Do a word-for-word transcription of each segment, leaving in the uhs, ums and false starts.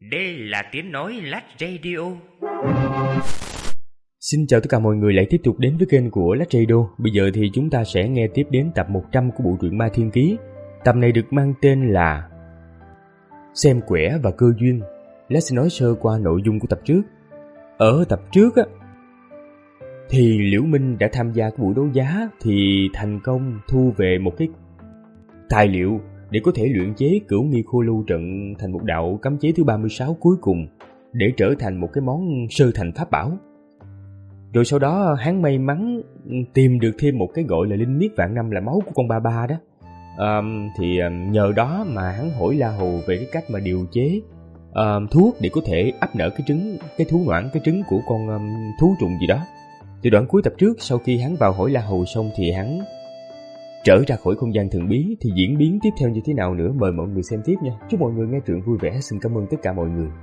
Đây là tiếng nói Lách Radio. Xin chào tất cả mọi người lại tiếp tục đến với kênh của Lách Radio. Bây giờ thì chúng ta sẽ nghe tiếp đến tập một trăm của bộ truyện Ma Thiên Ký. Tập này được mang tên là Xem Quẻ và Cơ Duyên. Lách sẽ nói sơ qua nội dung của tập trước. Ở tập trước á, thì Liễu Minh đã tham gia cái buổi đấu giá thì thành công thu về một cái tài liệu để có thể luyện chế Cửu Nghi Khô Lưu Trận thành một đạo cấm chế thứ ba mươi sáu cuối cùng để trở thành một cái món sơ thành pháp bảo. Rồi sau đó hắn may mắn tìm được thêm một cái gọi là linh miết vạn năm là máu của con ba ba đó. À, thì nhờ đó mà hắn hỏi La Hồ về cái cách mà điều chế uh, thuốc để có thể ấp nở cái trứng, cái thú noãn, cái trứng của con um, thú trùng gì đó. Từ đoạn cuối tập trước, sau khi hắn vào hỏi La Hồ xong thì hắn trở ra khỏi không gian thần bí. Thì diễn biến tiếp theo như thế nào nữa, mời mọi người xem tiếp nha. Chúc mọi người nghe truyện vui vẻ. Xin cảm ơn tất cả mọi người.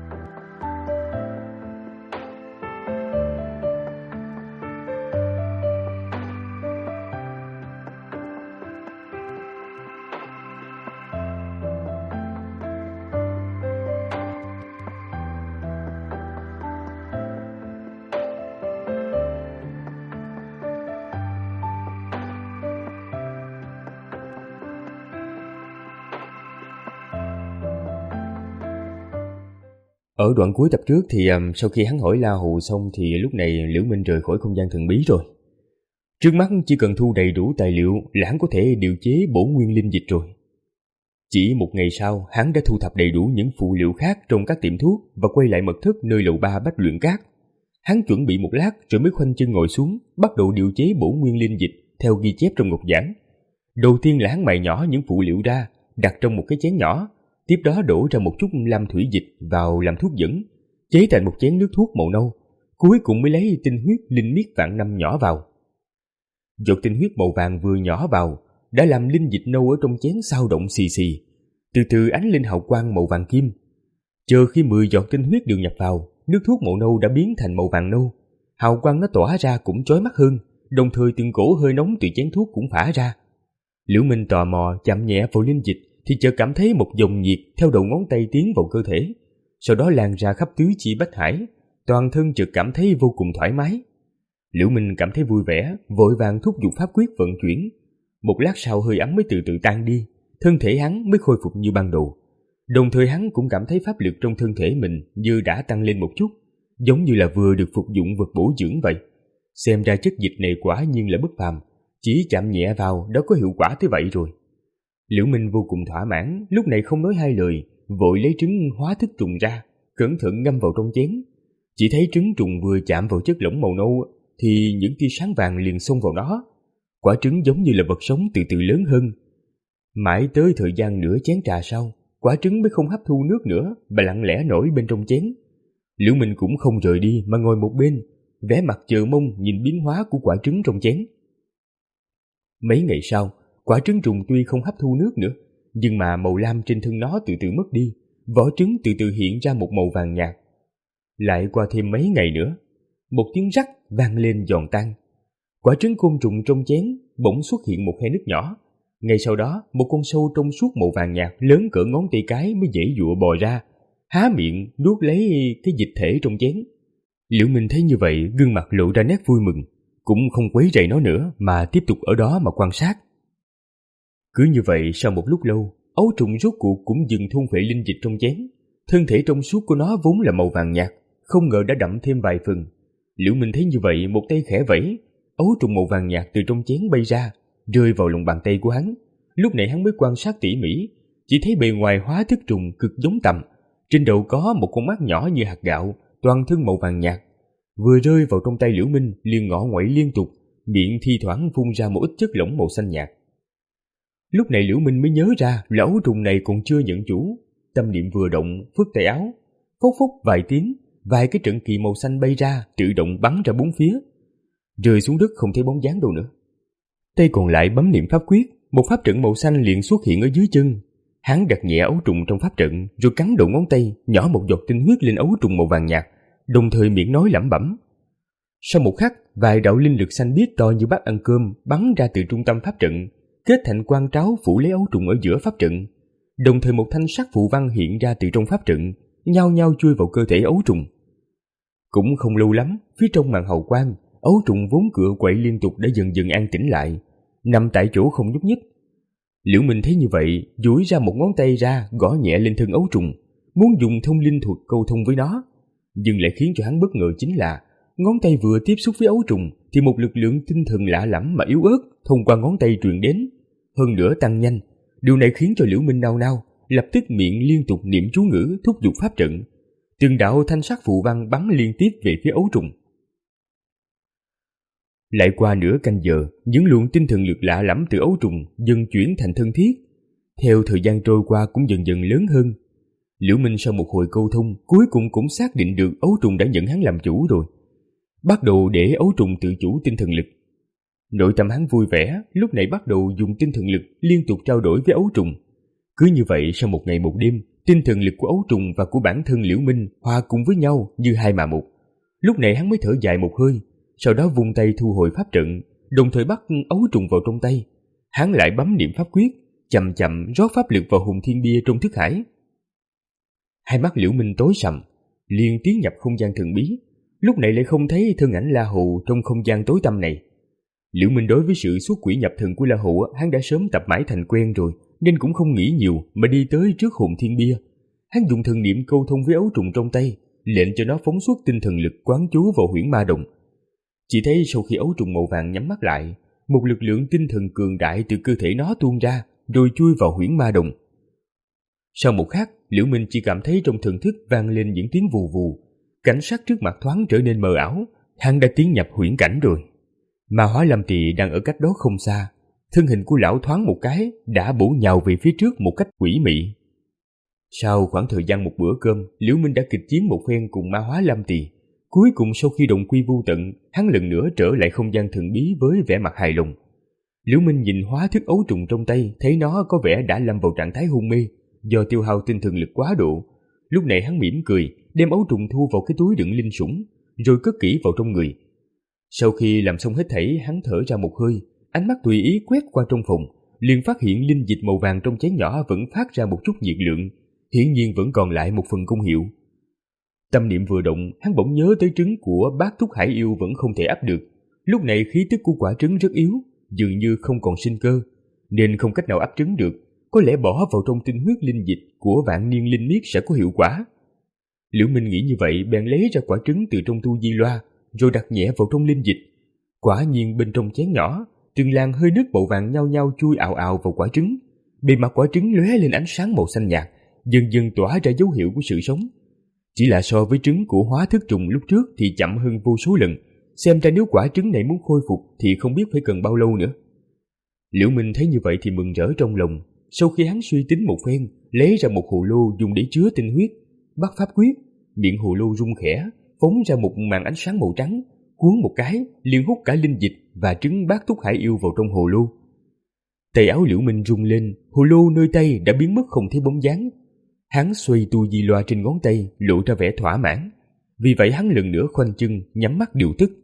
Ở đoạn cuối tập trước thì um, sau khi hắn hỏi La Hồ xong thì lúc này Liễu Minh rời khỏi không gian thần bí rồi. Trước mắt chỉ cần thu đầy đủ tài liệu là hắn có thể điều chế bổ nguyên linh dịch rồi. Chỉ một ngày sau, hắn đã thu thập đầy đủ những phụ liệu khác trong các tiệm thuốc và quay lại mật thất nơi lầu ba Bách Luyện Cát. Hắn chuẩn bị một lát rồi mới khoanh chân ngồi xuống, bắt đầu điều chế bổ nguyên linh dịch theo ghi chép trong ngọc giảng. Đầu tiên là hắn mài nhỏ những phụ liệu ra, đặt trong một cái chén nhỏ. Tiếp đó đổ ra một chút lam thủy dịch vào làm thuốc dẫn, chế thành một chén nước thuốc màu nâu. Cuối cùng mới lấy tinh huyết linh miết vạn năm nhỏ vào. Giọt tinh huyết màu vàng vừa nhỏ vào đã làm linh dịch nâu ở trong chén sao động xì xì, từ từ ánh lên hào quang màu vàng kim. Chờ khi mười giọt tinh huyết được nhập vào, nước thuốc màu nâu đã biến thành màu vàng nâu. Hào quang nó tỏa ra cũng chói mắt hơn, đồng thời từng cổ hơi nóng từ chén thuốc cũng phả ra. Liễu Minh tò mò chạm nhẹ vào linh dịch thì chợt cảm thấy một dòng nhiệt theo đầu ngón tay tiến vào cơ thể, sau đó lan ra khắp tứ chi bách hải, toàn thân chợt cảm thấy vô cùng thoải mái. Liễu Minh cảm thấy vui vẻ, vội vàng thúc giục pháp quyết vận chuyển. Một lát sau hơi ấm mới từ từ tan đi, thân thể hắn mới khôi phục như ban đầu. Đồng thời hắn cũng cảm thấy pháp lực trong thân thể mình như đã tăng lên một chút, giống như là vừa được phục dụng vật bổ dưỡng vậy. Xem ra chất dịch này quả nhiên là bất phàm, chỉ chạm nhẹ vào đã có hiệu quả tới vậy rồi. Liễu Minh vô cùng thỏa mãn, lúc này không nói hai lời, vội lấy trứng hóa thức trùng ra, cẩn thận ngâm vào trong chén. Chỉ thấy trứng trùng vừa chạm vào chất lỏng màu nâu thì những tia sáng vàng liền xông vào nó. Quả trứng giống như là vật sống từ từ lớn hơn. Mãi tới thời gian nửa chén trà sau, quả trứng mới không hấp thu nước nữa mà lặng lẽ nổi bên trong chén. Liễu Minh cũng không rời đi mà ngồi một bên, vẻ mặt chờ mong nhìn biến hóa của quả trứng trong chén. Mấy ngày sau, quả trứng trùng tuy không hấp thu nước nữa, nhưng mà màu lam trên thân nó từ từ mất đi, vỏ trứng từ từ hiện ra một màu vàng nhạt. Lại qua thêm mấy ngày nữa, một tiếng rắc vang lên giòn tan. Quả trứng côn trùng trong chén bỗng xuất hiện một khe nứt nhỏ. Ngay sau đó, một con sâu trong suốt màu vàng nhạt lớn cỡ ngón tay cái mới giãy giụa bò ra, há miệng nuốt lấy cái dịch thể trong chén. Liễu Minh thấy như vậy, gương mặt lộ ra nét vui mừng, cũng không quấy rầy nó nữa mà tiếp tục ở đó mà quan sát. Cứ như vậy, sau một lúc lâu, ấu trùng rốt cuộc cũng dừng thôn phệ linh dịch trong chén. Thân thể trong suốt của nó vốn là màu vàng nhạt, không ngờ đã đậm thêm vài phần. Liễu Minh thấy như vậy, một tay khẽ vẫy, ấu trùng màu vàng nhạt từ trong chén bay ra, rơi vào lòng bàn tay của hắn. Lúc này hắn mới quan sát tỉ mỉ, chỉ thấy bề ngoài hóa thức trùng cực giống tằm, trên đầu có một con mắt nhỏ như hạt gạo, toàn thân màu vàng nhạt. Vừa rơi vào trong tay Liễu Minh liền ngọ nguậy liên tục, miệng thi thoảng phun ra một ít chất lỏng màu xanh nhạt. Lúc này Liễu Minh mới nhớ ra là ấu trùng này còn chưa nhận chủ. Tâm niệm vừa động, phất tay áo, phốc phốc vài tiếng, vài cái trận kỳ màu xanh bay ra, tự động bắn ra bốn phía, rơi xuống đất không thấy bóng dáng đâu nữa. Tay còn lại bấm niệm pháp quyết, một pháp trận màu xanh liền xuất hiện ở dưới chân. Hắn đặt nhẹ ấu trùng trong pháp trận, rồi cắn đầu ngón tay, nhỏ một giọt tinh huyết lên ấu trùng màu vàng nhạt, đồng thời miệng nói lẩm bẩm. Sau một khắc, vài đạo linh lực xanh biếc to như bát ăn cơm bắn ra từ trung tâm pháp trận, kết thành quang tráo phủ lấy ấu trùng ở giữa pháp trận. Đồng thời một thanh sắc phù văn hiện ra từ trong pháp trận, nhao nhao chui vào cơ thể ấu trùng. Cũng không lâu lắm, phía trong màn hào quang, ấu trùng vốn cựa quậy liên tục đã dần dần an tĩnh lại, nằm tại chỗ không nhúc nhích. Liễu Minh thấy như vậy, duỗi ra một ngón tay ra, gõ nhẹ lên thân ấu trùng, muốn dùng thông linh thuật câu thông với nó. Nhưng lại khiến cho hắn bất ngờ chính là, ngón tay vừa tiếp xúc với ấu trùng thì một lực lượng tinh thần lạ lẫm mà yếu ớt thông qua ngón tay truyền đến, hơn nữa tăng nhanh. Điều này khiến cho Liễu Minh nao nao, lập tức miệng liên tục niệm chú ngữ thúc giục pháp trận. Từng đạo thanh sắc phù văn bắn liên tiếp về phía ấu trùng. Lại qua nửa canh giờ, những luồng tinh thần lực lạ lẫm từ ấu trùng dần chuyển thành thân thiết. Theo thời gian trôi qua cũng dần dần lớn hơn. Liễu Minh sau một hồi câu thông, cuối cùng cũng xác định được ấu trùng đã nhận hắn làm chủ rồi. Bắt đầu để ấu trùng tự chủ tinh thần lực. Nội tâm hắn vui vẻ, lúc này bắt đầu dùng tinh thần lực liên tục trao đổi với ấu trùng. Cứ như vậy sau một ngày một đêm, tinh thần lực của ấu trùng và của bản thân Liễu Minh hòa cùng với nhau như hai mà một. Lúc này hắn mới thở dài một hơi, sau đó vung tay thu hồi pháp trận, đồng thời bắt ấu trùng vào trong tay. Hắn lại bấm niệm pháp quyết, chậm chậm rót pháp lực vào hồn thiên bia trong thức hải. Hai mắt Liễu Minh tối sầm, liền tiến nhập không gian thần bí. Lúc này lại không thấy thân ảnh La Hù trong không gian tối tăm này. Liễu Minh đối với sự xuất quỷ nhập thần của La Hù, hắn đã sớm tập mãi thành quen rồi, nên cũng không nghĩ nhiều mà đi tới trước hồn thiên bia. Hắn dùng thần niệm câu thông với ấu trùng trong tay, lệnh cho nó phóng xuất tinh thần lực quán chú vào huyễn ma đồng. Chỉ thấy sau khi ấu trùng màu vàng nhắm mắt lại, một lực lượng tinh thần cường đại từ cơ thể nó tuôn ra, rồi chui vào huyễn ma đồng. Sau một khắc, Liễu Minh chỉ cảm thấy trong thần thức vang lên những tiếng vù vù, cảnh sắc trước mặt thoáng trở nên mờ ảo, hắn đã tiến nhập huyễn cảnh rồi. Ma Hóa Lâm Tỳ đang ở cách đó không xa, thân hình của lão thoáng một cái đã bổ nhào về phía trước một cách quỷ mị. Sau khoảng thời gian một bữa cơm, Liễu Minh đã kịch chiến một phen cùng Ma Hóa Lâm Tỳ. Cuối cùng sau khi đồng quy vô tận, hắn lần nữa trở lại không gian thần bí với vẻ mặt hài lòng. Liễu Minh nhìn hóa thức ấu trùng trong tay, thấy nó có vẻ đã lâm vào trạng thái hôn mê do tiêu hao tinh thần lực quá độ. Lúc này hắn mỉm cười, đem ấu trùng thu vào cái túi đựng linh sủng, rồi cất kỹ vào trong người. Sau khi làm xong hết thảy, hắn thở ra một hơi, ánh mắt tùy ý quét qua trong phòng, liền phát hiện linh dịch màu vàng trong chén nhỏ vẫn phát ra một chút nhiệt lượng, hiển nhiên vẫn còn lại một phần công hiệu. Tâm niệm vừa động, hắn bỗng nhớ tới trứng của bát túc hải yêu vẫn không thể ấp được. Lúc này khí tức của quả trứng rất yếu, dường như không còn sinh cơ, nên không cách nào ấp trứng được. Có lẽ bỏ vào trong tinh huyết linh dịch của vạn niên linh miết sẽ có hiệu quả. Liễu Minh nghĩ như vậy, bèn lấy ra quả trứng từ trong tu di loa, rồi đặt nhẹ vào trong linh dịch. Quả nhiên bên trong chén nhỏ, từng làn hơi nước màu vàng nhau nhau chui ào ào vào quả trứng. Bề mặt quả trứng lóe lên ánh sáng màu xanh nhạt, dần dần tỏa ra dấu hiệu của sự sống. Chỉ là so với trứng của hóa thức trùng lúc trước thì chậm hơn vô số lần. Xem ra nếu quả trứng này muốn khôi phục thì không biết phải cần bao lâu nữa. Liễu Minh thấy như vậy thì mừng rỡ trong lòng. Sau khi hắn suy tính một phen, lấy ra một hồ lô dùng để chứa tinh huyết, bắt pháp quyết, miệng hồ lô rung khẽ, phóng ra một màn ánh sáng màu trắng, cuốn một cái liền hút cả linh dịch và trứng bát túc hải yêu vào trong hồ lô. Tay áo Liễu Minh rung lên, hồ lô nơi tay đã biến mất không thấy bóng dáng. Hắn xoay tu di loa trên ngón tay, lộ ra vẻ thỏa mãn. Vì vậy hắn lần nữa khoanh chân, nhắm mắt điều tức.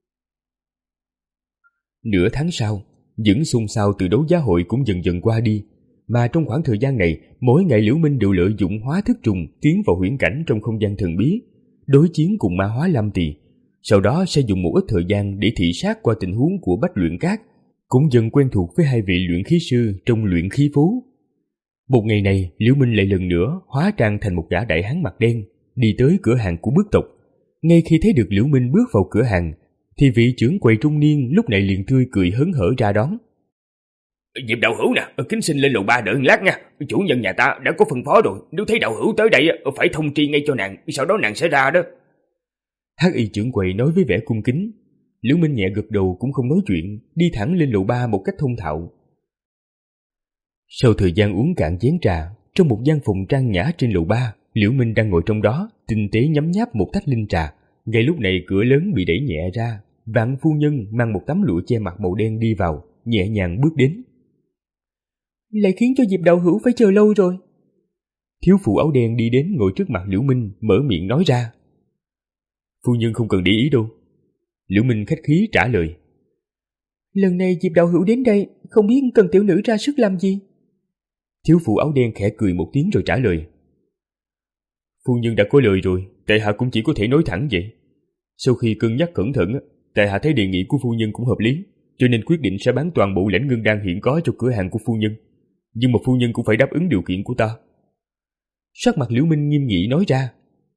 Nửa tháng sau, những xôn xao từ đấu giá hội cũng dần dần qua đi. Mà trong khoảng thời gian này, mỗi ngày Liễu Minh đều lợi dụng hóa thức trùng tiến vào huyễn cảnh trong không gian thần bí, đối chiến cùng Ma Hóa Lâm Tỳ. Sau đó sẽ dùng một ít thời gian để thị sát qua tình huống của Bách Luyện Các, cũng dần quen thuộc với hai vị luyện khí sư trong luyện khí phố. Một ngày này, Liễu Minh lại lần nữa hóa trang thành một gã đại hán mặt đen, đi tới cửa hàng của Bước Tộc. Ngay khi thấy được Liễu Minh bước vào cửa hàng, thì vị trưởng quầy trung niên lúc này liền tươi cười hớn hở ra đón. Diệp đạo hữu nè, kính xin lên lầu ba đợi lát nha. Chủ nhân nhà ta đã có phân phó rồi, nếu thấy đạo hữu tới đây phải thông tri ngay cho nàng, sau đó nàng sẽ ra đó. Hắc y trưởng quầy nói với vẻ cung kính. Liễu Minh nhẹ gật đầu cũng không nói chuyện, đi thẳng lên lầu ba một cách thông thạo. Sau thời gian uống cạn chén trà, trong một gian phòng trang nhã trên lầu ba, Liễu Minh đang ngồi trong đó, tinh tế nhấm nháp một tách linh trà. Ngay lúc này cửa lớn bị đẩy nhẹ ra, Vạn phu nhân mang một tấm lụa che mặt màu đen đi vào, nhẹ nhàng bước đến. Lại khiến cho Diệp đạo hữu phải chờ lâu rồi. Thiếu phụ áo đen đi đến ngồi trước mặt Liễu Minh, mở miệng nói ra. Phu nhân không cần để ý đâu. Liễu Minh khách khí trả lời. Lần này Diệp đạo hữu đến đây, không biết cần tiểu nữ ra sức làm gì? Thiếu phụ áo đen khẽ cười một tiếng rồi trả lời. Phu nhân đã có lời rồi, tại hạ cũng chỉ có thể nói thẳng vậy. Sau khi cân nhắc cẩn thận, tại hạ thấy đề nghị của phu nhân cũng hợp lý, cho nên quyết định sẽ bán toàn bộ lãnh ngân đan hiện có cho cửa hàng của phu nhân. Nhưng mà phu nhân cũng phải đáp ứng điều kiện của ta. Sắc mặt Liễu Minh nghiêm nghị nói ra.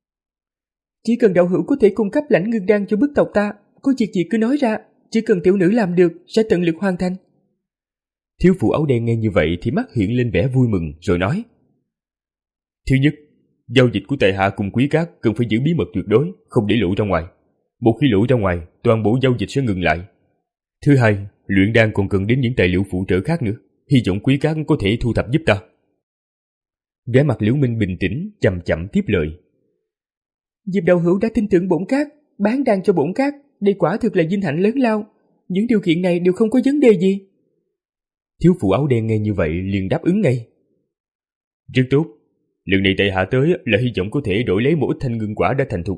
Chỉ cần đạo hữu có thể cung cấp lãnh ngân đan cho bức tộc ta, có việc gì cứ nói ra, chỉ cần tiểu nữ làm được sẽ tận lực hoàn thành. Thiếu phụ áo đen nghe như vậy thì mắt hiện lên vẻ vui mừng rồi nói. Thứ nhất, giao dịch của tại hạ cùng Quý Cát cần phải giữ bí mật tuyệt đối, không để lộ ra ngoài. Một khi lộ ra ngoài, toàn bộ giao dịch sẽ ngừng lại. Thứ hai, luyện đan còn cần đến những tài liệu phụ trợ khác nữa, hy vọng Quý Cát có thể thu thập giúp ta. Vẻ mặt Liễu Minh bình tĩnh, chậm chậm tiếp lời. Diệp đạo hữu đã tin tưởng bổn Cát, bán đan cho bổn Cát, đây quả thực là vinh hạnh lớn lao. Những điều kiện này đều không có vấn đề gì. Thiếu phụ áo đen nghe như vậy liền đáp ứng ngay. Rất tốt, lần này tại hạ tới là hy vọng có thể đổi lấy một ít thanh ngưng quả đã thành thục.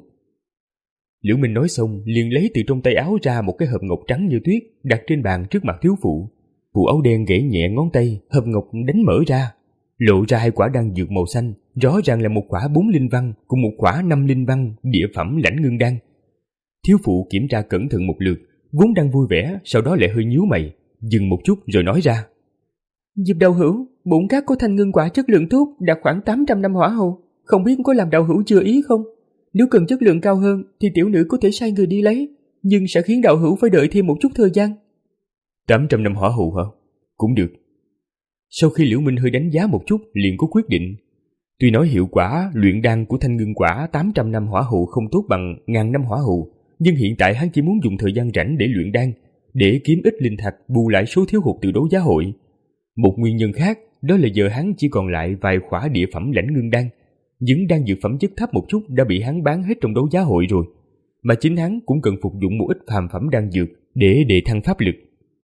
Liễu Minh nói xong liền lấy từ trong tay áo ra một cái hộp ngọc trắng như tuyết đặt trên bàn trước mặt thiếu phụ. Phụ áo đen gãy nhẹ ngón tay, hộp ngọc đánh mở ra, lộ ra hai quả đan dược màu xanh, rõ ràng là một quả bốn linh văn cùng một quả năm linh văn địa phẩm lãnh ngưng đan. Thiếu phụ kiểm tra cẩn thận một lượt, vốn đang vui vẻ, sau đó lại hơi nhíu mày, dừng một chút rồi nói ra. Diệp đạo hữu, bổn Cát có thanh ngưng quả chất lượng tốt, đạt khoảng tám trăm năm hỏa hầu, không biết có làm đạo hữu chưa ý không? Nếu cần chất lượng cao hơn thì tiểu nữ có thể sai người đi lấy, nhưng sẽ khiến đạo hữu phải đợi thêm một chút thời gian. tám trăm năm hỏa hầu hả? Cũng được. Sau khi Liễu Minh hơi đánh giá một chút liền có quyết định. Tuy nói hiệu quả luyện đan của thanh ngưng quả tám trăm năm hỏa hầu không tốt bằng ngàn năm hỏa hầu, nhưng hiện tại hắn chỉ muốn dùng thời gian rảnh để luyện đan, để kiếm ít linh thạch bù lại số thiếu hụt từ đấu giá hội. Một nguyên nhân khác đó là giờ hắn chỉ còn lại vài khỏa địa phẩm lãnh ngưng đan. Những đan dược phẩm chất thấp một chút đã bị hắn bán hết trong đấu giá hội rồi, mà chính hắn cũng cần phục dụng một ít phàm phẩm đan dược để đề thăng pháp lực.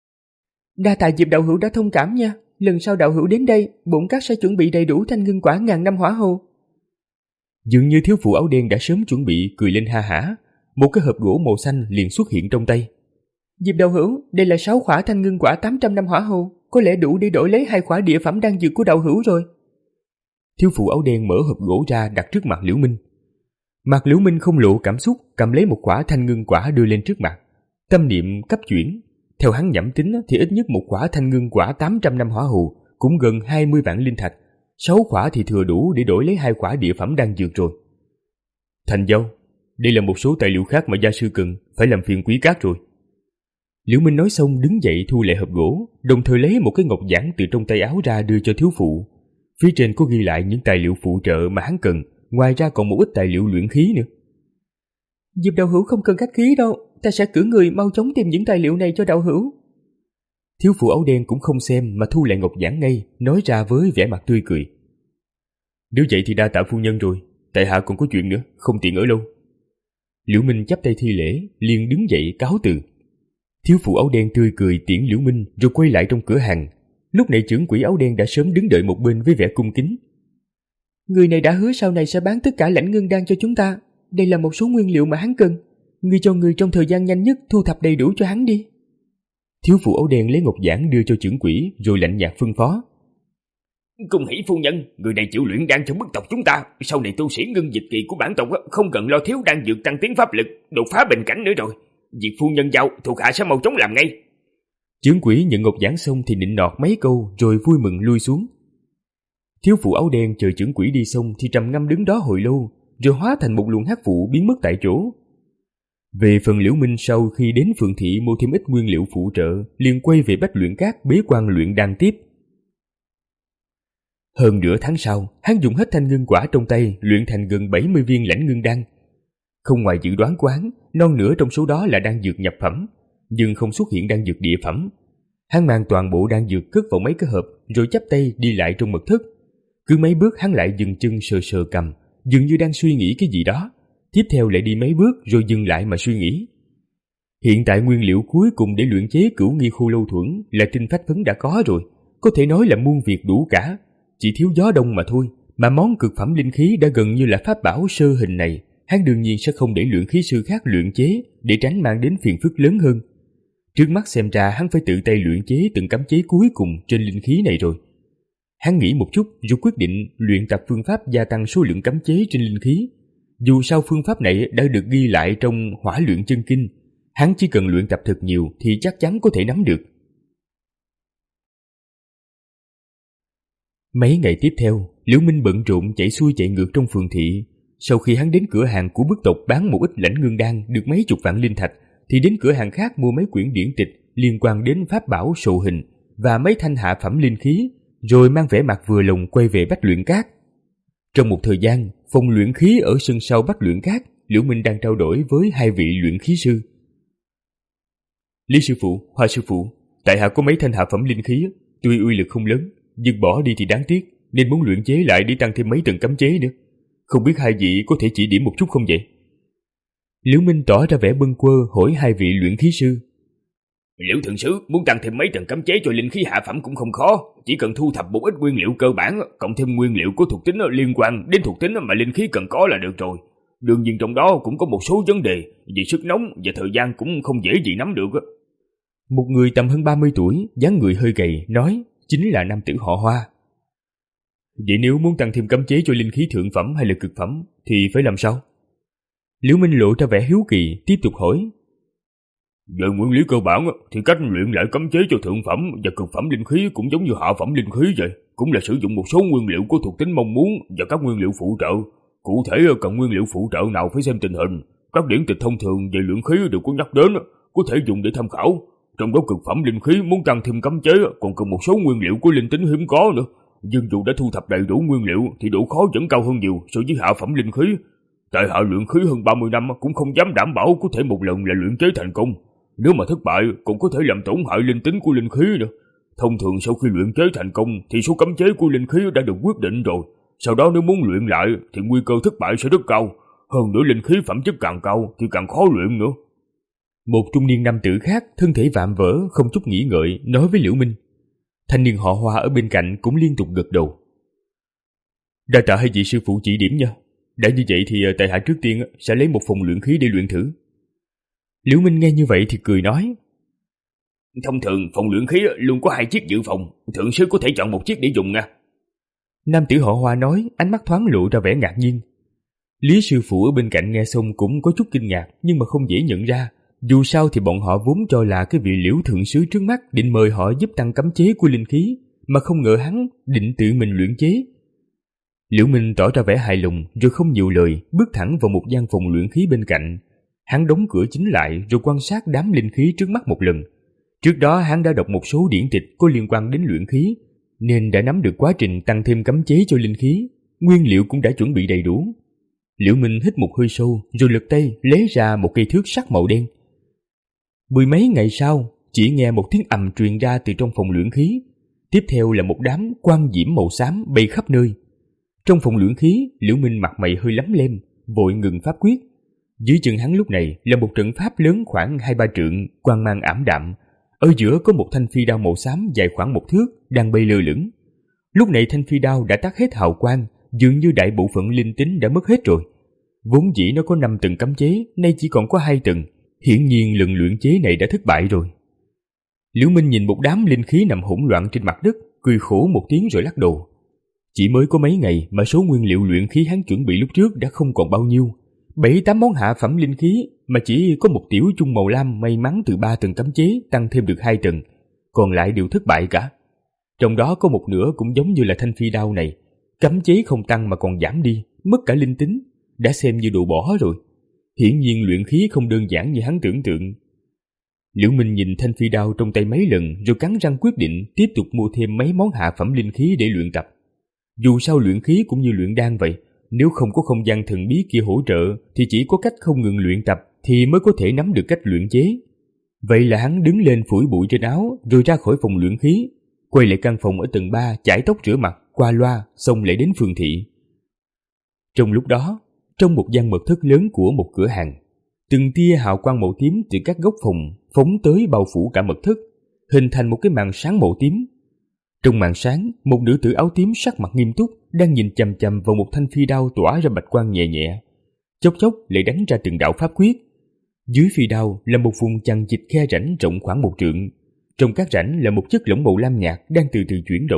Đa tạ Diệp đạo hữu đã thông cảm nha, lần sau đạo hữu đến đây, bổn Cát sẽ chuẩn bị đầy đủ thanh ngưng quả ngàn năm hỏa hầu. Dường như thiếu phụ áo đen đã sớm chuẩn bị, cười lên ha hả, một cái hộp gỗ màu xanh liền xuất hiện trong tay. Diệp đạo hữu, đây là sáu khỏa thanh ngưng quả tám trăm năm hỏa hầu, có lẽ đủ để đổi lấy hai khỏa địa phẩm đan dược của đạo hữu rồi. Thiếu phụ áo đen mở hộp gỗ ra đặt trước mặt Liễu Minh. Mặt Liễu Minh không lộ cảm xúc, cầm lấy một quả thanh ngưng quả đưa lên trước mặt. Tâm niệm cấp chuyển, theo hắn nhẩm tính thì ít nhất một quả thanh ngưng quả tám trăm năm hỏa hầu cũng gần hai mươi vạn linh thạch, sáu quả thì thừa đủ để đổi lấy hai quả địa phẩm đan dược rồi. Thành giao, đây là một số tài liệu khác mà gia sư cần, phải làm phiền Quý Cát rồi. Liễu Minh nói xong đứng dậy thu lại hộp gỗ, đồng thời lấy một cái ngọc giản từ trong tay áo ra đưa cho thiếu phụ. Phía trên có ghi lại những tài liệu phụ trợ mà hắn cần, ngoài ra còn một ít tài liệu luyện khí nữa. Diệp đạo hữu không cần khách khí đâu, ta sẽ cử người mau chóng tìm những tài liệu này cho đạo hữu. Thiếu phụ áo đen cũng không xem mà thu lại ngọc giản ngay, nói ra với vẻ mặt tươi cười. Nếu vậy thì đa tạ phu nhân rồi, tại hạ còn có chuyện nữa, không tiện ở lâu. Liễu Minh chắp tay thi lễ, liền đứng dậy cáo từ. Thiếu phụ áo đen tươi cười tiễn Liễu Minh rồi quay lại trong cửa hàng. Lúc này trưởng quỹ áo đen đã sớm đứng đợi một bên với vẻ cung kính. Người này đã hứa sau này sẽ bán tất cả lãnh ngưng đan cho chúng ta. Đây là một số nguyên liệu mà hắn cần. Ngươi cho người trong thời gian nhanh nhất thu thập đầy đủ cho hắn đi. Thiếu phụ áo đen lấy ngọc giản đưa cho trưởng quỹ rồi lạnh nhạt phân phó. Cung hỷ phu nhân, người này chịu luyện đan cho bức tộc chúng ta. Sau này tu sĩ ngưng dịch kỳ của bản tộc không cần lo thiếu đan dược tăng tiến pháp lực, đột phá bình cảnh nữa rồi. Việc phu nhân giao, thuộc hạ sẽ mau chóng làm ngay. Trưởng quỹ nhận ngọc giản xong thì nịnh nọt mấy câu rồi vui mừng lui xuống. Thiếu phụ áo đen chờ trưởng quỹ đi xong thì trầm ngâm đứng đó hồi lâu, rồi hóa thành một luồng hắc vụ biến mất tại chỗ. Về phần Liễu Minh sau khi đến Phượng Thị mua thêm ít nguyên liệu phụ trợ, liền quay về Bách Luyện Các bế quan luyện đan tiếp. Hơn nửa tháng sau, hắn dùng hết thanh ngưng quả trong tay luyện thành gần bảy mươi viên lãnh ngưng đan. Không ngoài dự đoán của hắn, non nửa trong số đó là đan dược nhập phẩm, nhưng không xuất hiện đan dược địa phẩm. Hắn mang toàn bộ đan dược cất vào mấy cái hộp rồi chắp tay đi lại trong mật thất. Cứ mấy bước hắn lại dừng chân sờ sờ cằm, dường như đang suy nghĩ cái gì đó. Tiếp theo lại đi mấy bước rồi dừng lại mà suy nghĩ. Hiện tại nguyên liệu cuối cùng để luyện chế cửu nghi khô lâu thuẫn là tinh phách phấn đã có rồi, có thể nói là muôn việc đủ cả, chỉ thiếu gió đông mà thôi. Mà món cực phẩm linh khí đã gần như là pháp bảo sơ hình này, hắn đương nhiên sẽ không để luyện khí sư khác luyện chế để tránh mang đến phiền phức lớn hơn. Trước mắt xem ra hắn phải tự tay luyện chế từng cấm chế cuối cùng trên linh khí này rồi. Hắn nghĩ một chút rồi quyết định luyện tập phương pháp gia tăng số lượng cấm chế trên linh khí. Dù sao phương pháp này đã được ghi lại trong Hỏa Luyện Chân Kinh, hắn chỉ cần luyện tập thật nhiều thì chắc chắn có thể nắm được. Mấy ngày tiếp theo, Liễu Minh bận rộn chạy xuôi chạy ngược trong phường thị. Sau khi hắn đến cửa hàng của bức tộc bán một ít lãnh ngưng đan được mấy chục vạn linh thạch, thì đến cửa hàng khác mua mấy quyển điển tịch liên quan đến pháp bảo sộ hình và mấy thanh hạ phẩm linh khí, rồi mang vẻ mặt vừa lòng quay về Bách Luyện Các. Trong một thời gian, phòng luyện khí ở sân sau Bách Luyện Các, Liễu Minh đang trao đổi với hai vị luyện khí sư. Lý sư phụ, Hoa sư phụ, tại hạ có mấy thanh hạ phẩm linh khí, tuy uy lực không lớn, nhưng bỏ đi thì đáng tiếc, nên muốn luyện chế lại để tăng thêm mấy tầng cấm chế nữa. Không biết hai vị có thể chỉ điểm một chút không vậy? Liễu Minh tỏ ra vẻ bâng quơ hỏi hai vị luyện khí sư. Liễu thượng sứ muốn tăng thêm mấy tầng cấm chế cho linh khí hạ phẩm cũng không khó, chỉ cần thu thập một ít nguyên liệu cơ bản, cộng thêm nguyên liệu có thuộc tính liên quan đến thuộc tính mà linh khí cần có là được rồi. Đương nhiên trong đó cũng có một số vấn đề, vì sức nóng và thời gian cũng không dễ gì nắm được. Một người tầm hơn ba mươi tuổi, dáng người hơi gầy, nói chính là nam tử họ Hoa. Vậy nếu muốn tăng thêm cấm chế cho linh khí thượng phẩm hay là cực phẩm thì phải làm sao? Liễu Minh lộ ra vẻ hiếu kỳ, tiếp tục hỏi. Về nguyên lý cơ bản thì cách luyện lại cấm chế cho thượng phẩm và cực phẩm linh khí cũng giống như hạ phẩm linh khí vậy, cũng là sử dụng một số nguyên liệu có thuộc tính mong muốn và các nguyên liệu phụ trợ. Cụ thể cần nguyên liệu phụ trợ nào phải xem tình hình, các điển tịch thông thường về luyện khí đều có nhắc đến, có thể dùng để tham khảo. Trong đó cực phẩm linh khí muốn tăng thêm cấm chế còn cần một số nguyên liệu có linh tính hiếm có nữa, nhưng dù đã thu thập đầy đủ nguyên liệu thì độ khó vẫn cao hơn nhiều so với hạ phẩm linh khí. Tại hạ luyện khí hơn ba mươi năm cũng không dám đảm bảo có thể một lần là luyện chế thành công. Nếu mà thất bại cũng có thể làm tổn hại linh tính của linh khí nữa. Thông thường sau khi luyện chế thành công thì số cấm chế của linh khí đã được quyết định rồi. Sau đó nếu muốn luyện lại thì nguy cơ thất bại sẽ rất cao. Hơn nữa linh khí phẩm chất càng cao thì càng khó luyện nữa. Một trung niên nam tử khác thân thể vạm vỡ không chút nghĩ ngợi nói với Liễu Minh. Thanh niên họ Hoa ở bên cạnh cũng liên tục gật đầu. Đa tạ hai vị sư phụ chỉ điểm nha. Đã như vậy thì tại hạ trước tiên sẽ lấy một phòng luyện khí để luyện thử. Liễu Minh nghe như vậy thì cười nói. Thông thường phòng luyện khí luôn có hai chiếc dự phòng, thượng sư có thể chọn một chiếc để dùng nha. Nam tử họ Hoa nói, ánh mắt thoáng lộ ra vẻ ngạc nhiên. Lý sư phụ ở bên cạnh nghe xong cũng có chút kinh ngạc, nhưng mà không dễ nhận ra. Dù sao thì bọn họ vốn cho là cái vị Liễu thượng sứ trước mắt định mời họ giúp tăng cấm chế của linh khí, mà không ngờ hắn định tự mình luyện chế. Liễu Minh tỏ ra vẻ hài lòng rồi không nhiều lời, bước thẳng vào một gian phòng luyện khí bên cạnh. Hắn đóng cửa chính lại rồi quan sát đám linh khí trước mắt một lần. Trước đó hắn đã đọc một số điển tịch có liên quan đến luyện khí, nên đã nắm được quá trình tăng thêm cấm chế cho linh khí, nguyên liệu cũng đã chuẩn bị đầy đủ. Liễu Minh hít một hơi sâu rồi lật tay lấy ra một cây thước sắt màu đen. Mười mấy ngày sau, chỉ nghe một tiếng ầm truyền ra từ trong phòng luyện khí, tiếp theo là một đám quang diễm màu xám bay khắp nơi. Trong phòng luyện khí, Liễu Minh mặt mày hơi lắm lem, vội ngừng pháp quyết. Dưới chân hắn lúc này là một trận pháp lớn khoảng hai ba trượng, quang mang ảm đạm. Ở giữa có một thanh phi đao màu xám dài khoảng một thước đang bay lơ lửng. Lúc này thanh phi đao đã tắt hết hào quang, dường như đại bộ phận linh tính đã mất hết rồi. Vốn dĩ nó có năm tầng cấm chế, nay chỉ còn có hai tầng. Hiển nhiên lần luyện chế này đã thất bại rồi. Liễu Minh nhìn một đám linh khí nằm hỗn loạn trên mặt đất, cười khổ một tiếng rồi lắc đầu. Chỉ mới có mấy ngày mà số nguyên liệu luyện khí hắn chuẩn bị lúc trước đã không còn bao nhiêu. Bảy tám món hạ phẩm linh khí mà chỉ có một tiểu chung màu lam may mắn từ ba tầng cấm chế tăng thêm được hai tầng, còn lại đều thất bại cả. Trong đó có một nửa cũng giống như là thanh phi đao này, cấm chế không tăng mà còn giảm đi, mất cả linh tính, đã xem như đồ bỏ rồi. Hiển nhiên luyện khí không đơn giản như hắn tưởng tượng. Liễu Minh nhìn thanh phi đao trong tay mấy lần rồi cắn răng quyết định tiếp tục mua thêm mấy món hạ phẩm linh khí để luyện tập. Dù sao luyện khí cũng như luyện đan vậy, nếu không có không gian thần bí kia hỗ trợ thì chỉ có cách không ngừng luyện tập thì mới có thể nắm được cách luyện chế. Vậy là hắn đứng lên phủi bụi trên áo rồi ra khỏi phòng luyện khí, quay lại căn phòng ở tầng ba chải tóc rửa mặt, qua loa xong lại đến phường thị. Trong lúc đó, trong một gian mật thất lớn của một cửa hàng, từng tia hào quang màu tím từ các góc phòng phóng tới bao phủ cả mật thất, hình thành một cái màn sáng màu tím. Trong màn sáng, một nữ tử áo tím sắc mặt nghiêm túc đang nhìn chằm chằm vào một thanh phi đao tỏa ra bạch quang nhẹ nhẹ, chốc chốc lại đánh ra từng đạo pháp quyết. Dưới phi đao là một vùng chằng chịt khe rãnh rộng khoảng một trượng. Trong các rãnh là một chất lỏng màu lam nhạt đang từ từ chuyển động,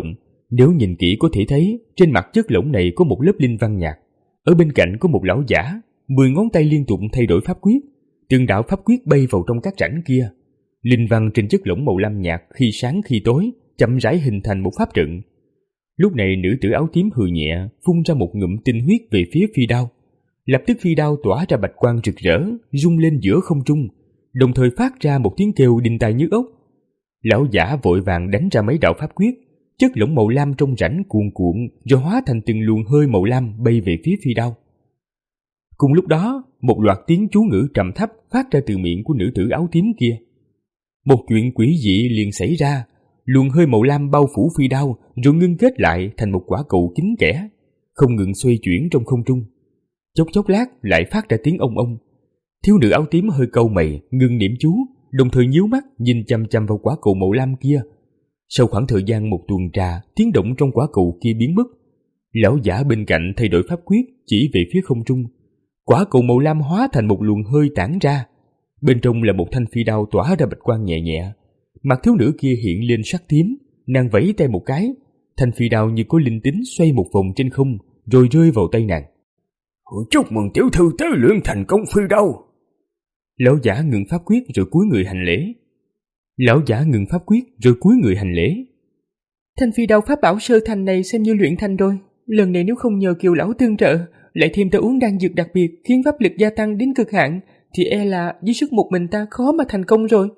Nếu nhìn kỹ có thể thấy trên mặt chất lỏng này có một lớp linh văn nhạt. Ở bên cạnh có một lão giả, mười ngón tay liên tục thay đổi pháp quyết, từng đạo pháp quyết bay vào trong các rãnh kia. Linh văn trên chất lỏng màu lam nhạt khi sáng khi tối, chậm rãi hình thành một pháp trận. Lúc này nữ tử áo tím hừ nhẹ, phun ra một ngụm tinh huyết về phía phi đao. Lập tức phi đao tỏa ra bạch quang rực rỡ, rung lên giữa không trung, đồng thời phát ra một tiếng kêu đinh tai nhức óc. Lão giả vội vàng đánh ra mấy đạo pháp quyết, chất lỏng màu lam trong rãnh cuồn cuộn rồi hóa thành từng luồng hơi màu lam bay về phía phi đao. Cùng lúc đó, một loạt tiếng chú ngữ trầm thấp phát ra từ miệng của nữ tử áo tím kia. Một chuyện quỷ dị liền xảy ra, luồng hơi màu lam bao phủ phi đao rồi ngưng kết lại thành một quả cầu kín kẽ, không ngừng xoay chuyển trong không trung. Chốc chốc lát lại phát ra tiếng ông ông. Thiếu nữ áo tím hơi cau mày, ngưng niệm chú, đồng thời nhíu mắt nhìn chằm chằm vào quả cầu màu lam kia. Sau khoảng thời gian một tuần trà, tiếng động trong quả cầu kia biến mất. Lão giả bên cạnh thay đổi pháp quyết, chỉ về phía không trung. Quả cầu màu lam hóa thành một luồng hơi tản ra. Bên trong là một thanh phi đao tỏa ra bạch quang nhẹ nhẹ. Mặt thiếu nữ kia hiện lên sắc tím, nàng vẫy tay một cái, thanh phi đao như có linh tính xoay một vòng trên không, rồi rơi vào tay nàng. Chúc mừng tiểu thư tế luyện thành công phi đao. Lão giả ngừng pháp quyết rồi cúi người hành lễ. Lão giả ngừng pháp quyết rồi cúi người hành lễ. Thanh phi đao pháp bảo sơ thành này xem như luyện thành rồi. Lần này nếu không nhờ Kiều lão tương trợ, lại thêm ta uống đan dược đặc biệt khiến pháp lực gia tăng đến cực hạn, thì e là với sức một mình ta khó mà thành công rồi.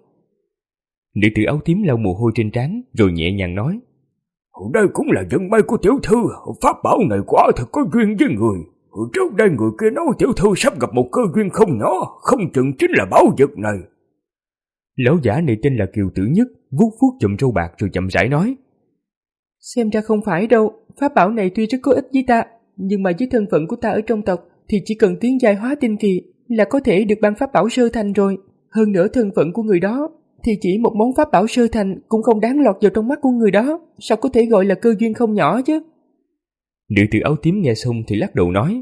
Nữ tử áo tím lau mồ hôi trên trán rồi nhẹ nhàng nói. Đây cũng là vận may của tiểu thư, pháp bảo này quả thật có duyên với người. Trước đây người kia nói tiểu thư sắp gặp một cơ duyên không nhỏ, không chừng chính là bảo vật này. Lão giả này tên là Kiều Tử Nhất, vuốt vuốt chùm râu bạc rồi chậm rãi nói. Xem ra không phải đâu, pháp bảo này tuy rất có ích với ta, nhưng mà với thân phận của ta ở trong tộc thì chỉ cần tiến giai hóa tinh kỳ là có thể được ban pháp bảo sơ thành rồi. Hơn nữa thân phận của người đó thì chỉ một món pháp bảo sơ thành cũng không đáng lọt vào trong mắt của người đó, sao có thể gọi là cơ duyên không nhỏ chứ. Nữ tử áo tím nghe xong thì lắc đầu nói.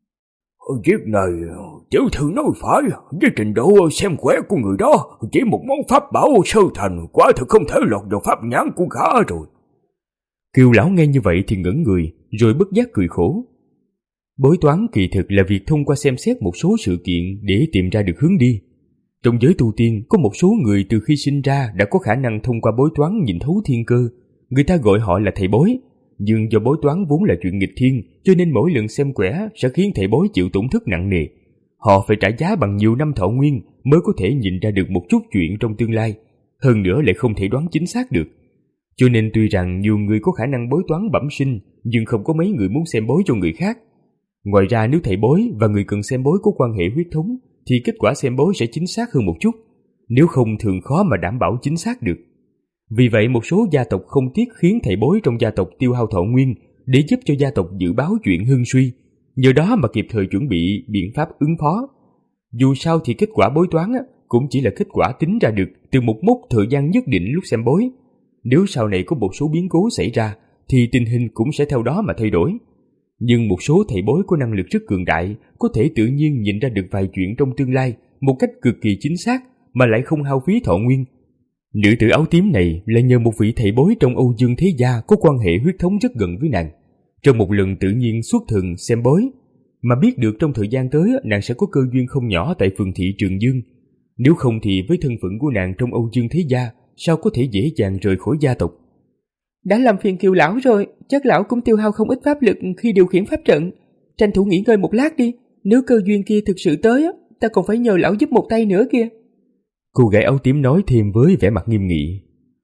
Việc này tiểu thư nói phải, với trình độ xem khỏe của người đó, chỉ một món pháp bảo sơ thành quả thực không thể lọt vào pháp nhãn của gã rồi. Kiều lão nghe như vậy thì ngẩn người, rồi bất giác cười khổ. Bói toán kỳ thực là việc thông qua xem xét một số sự kiện để tìm ra được hướng đi. Trong giới tu tiên có một số người từ khi sinh ra đã có khả năng thông qua bói toán nhìn thấu thiên cơ, người ta gọi họ là thầy bói. Nhưng do bói toán vốn là chuyện nghịch thiên, cho nên mỗi lần xem quẻ sẽ khiến thầy bói chịu tổn thất nặng nề. Họ phải trả giá bằng nhiều năm thọ nguyên mới có thể nhìn ra được một chút chuyện trong tương lai, hơn nữa lại không thể đoán chính xác được. Cho nên tuy rằng nhiều người có khả năng bói toán bẩm sinh, nhưng không có mấy người muốn xem bói cho người khác. Ngoài ra nếu thầy bói và người cần xem bói có quan hệ huyết thống, thì kết quả xem bói sẽ chính xác hơn một chút, nếu không thường khó mà đảm bảo chính xác được. Vì vậy một số gia tộc không tiếc khiến thầy bói trong gia tộc tiêu hao thọ nguyên để giúp cho gia tộc dự báo chuyện hưng suy, nhờ đó mà kịp thời chuẩn bị biện pháp ứng phó. Dù sao thì kết quả bói toán cũng chỉ là kết quả tính ra được từ một mốc thời gian nhất định lúc xem bói. Nếu sau này có một số biến cố xảy ra thì tình hình cũng sẽ theo đó mà thay đổi. Nhưng một số thầy bói có năng lực rất cường đại, có thể tự nhiên nhìn ra được vài chuyện trong tương lai một cách cực kỳ chính xác mà lại không hao phí thọ nguyên. Nữ tử áo tím này là nhờ một vị thầy bói trong Âu Dương Thế Gia có quan hệ huyết thống rất gần với nàng. Trong một lần tự nhiên xuất thần xem bói, mà biết được trong thời gian tới nàng sẽ có cơ duyên không nhỏ tại phường thị Trường Dương. Nếu không thì với thân phận của nàng trong Âu Dương Thế Gia, sao có thể dễ dàng rời khỏi gia tộc. Đã làm phiền Kiều lão rồi, chắc lão cũng tiêu hao không ít pháp lực khi điều khiển pháp trận. Tranh thủ nghỉ ngơi một lát đi, nếu cơ duyên kia thực sự tới, ta còn phải nhờ lão giúp một tay nữa kia. Cô gái áo tím nói thêm với vẻ mặt nghiêm nghị.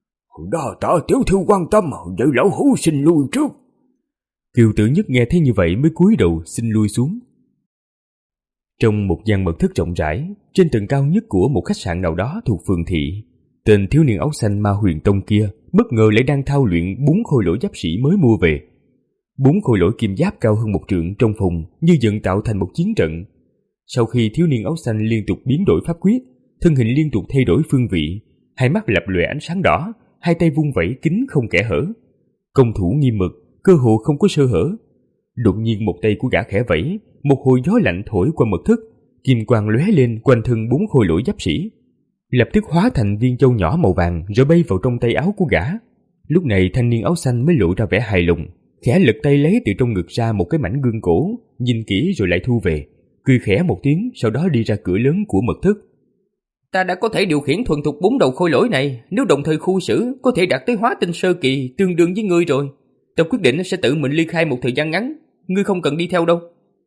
Đa tạ tiểu thư quan tâm, vậy lão hữu xin lui trước. Kiều Tử Nhất nghe thấy như vậy mới cúi đầu xin lui xuống. Trong một gian mật thất rộng rãi, trên tầng cao nhất của một khách sạn nào đó thuộc phường thị, tên thiếu niên áo xanh Ma Huyền Tông kia bất ngờ lại đang thao luyện bốn khôi lỗi giáp sĩ mới mua về. Bốn khôi lỗi kim giáp cao hơn một trượng trong phòng như dần tạo thành một chiến trận. Sau khi thiếu niên áo xanh liên tục biến đổi pháp quyết, thân hình liên tục thay đổi phương vị, hai mắt lập lòe ánh sáng đỏ, hai tay vung vẩy kín không kẽ hở. Công thủ nghiêm mực, cơ hồ không có sơ hở. Đột nhiên một tay của gã khẽ vẫy, một hồi gió lạnh thổi qua mật thất, kim quang lóe lên quanh thân bốn khôi lỗi giáp sĩ, lập tức hóa thành viên châu nhỏ màu vàng rồi bay vào trong tay áo của gã. Lúc này thanh niên áo xanh mới lộ ra vẻ hài lòng, khẽ lật tay lấy từ trong ngực ra một cái mảnh gương cổ, nhìn kỹ rồi lại thu về, cười khẽ một tiếng, sau đó đi ra cửa lớn của mật thất. Ta đã có thể điều khiển thuần thục bốn đầu khôi lỗi này, nếu đồng thời khu xử có thể đạt tới hóa tinh sơ kỳ, tương đương với ngươi rồi. Ta quyết định sẽ tự mình ly khai một thời gian ngắn, ngươi không cần đi theo đâu.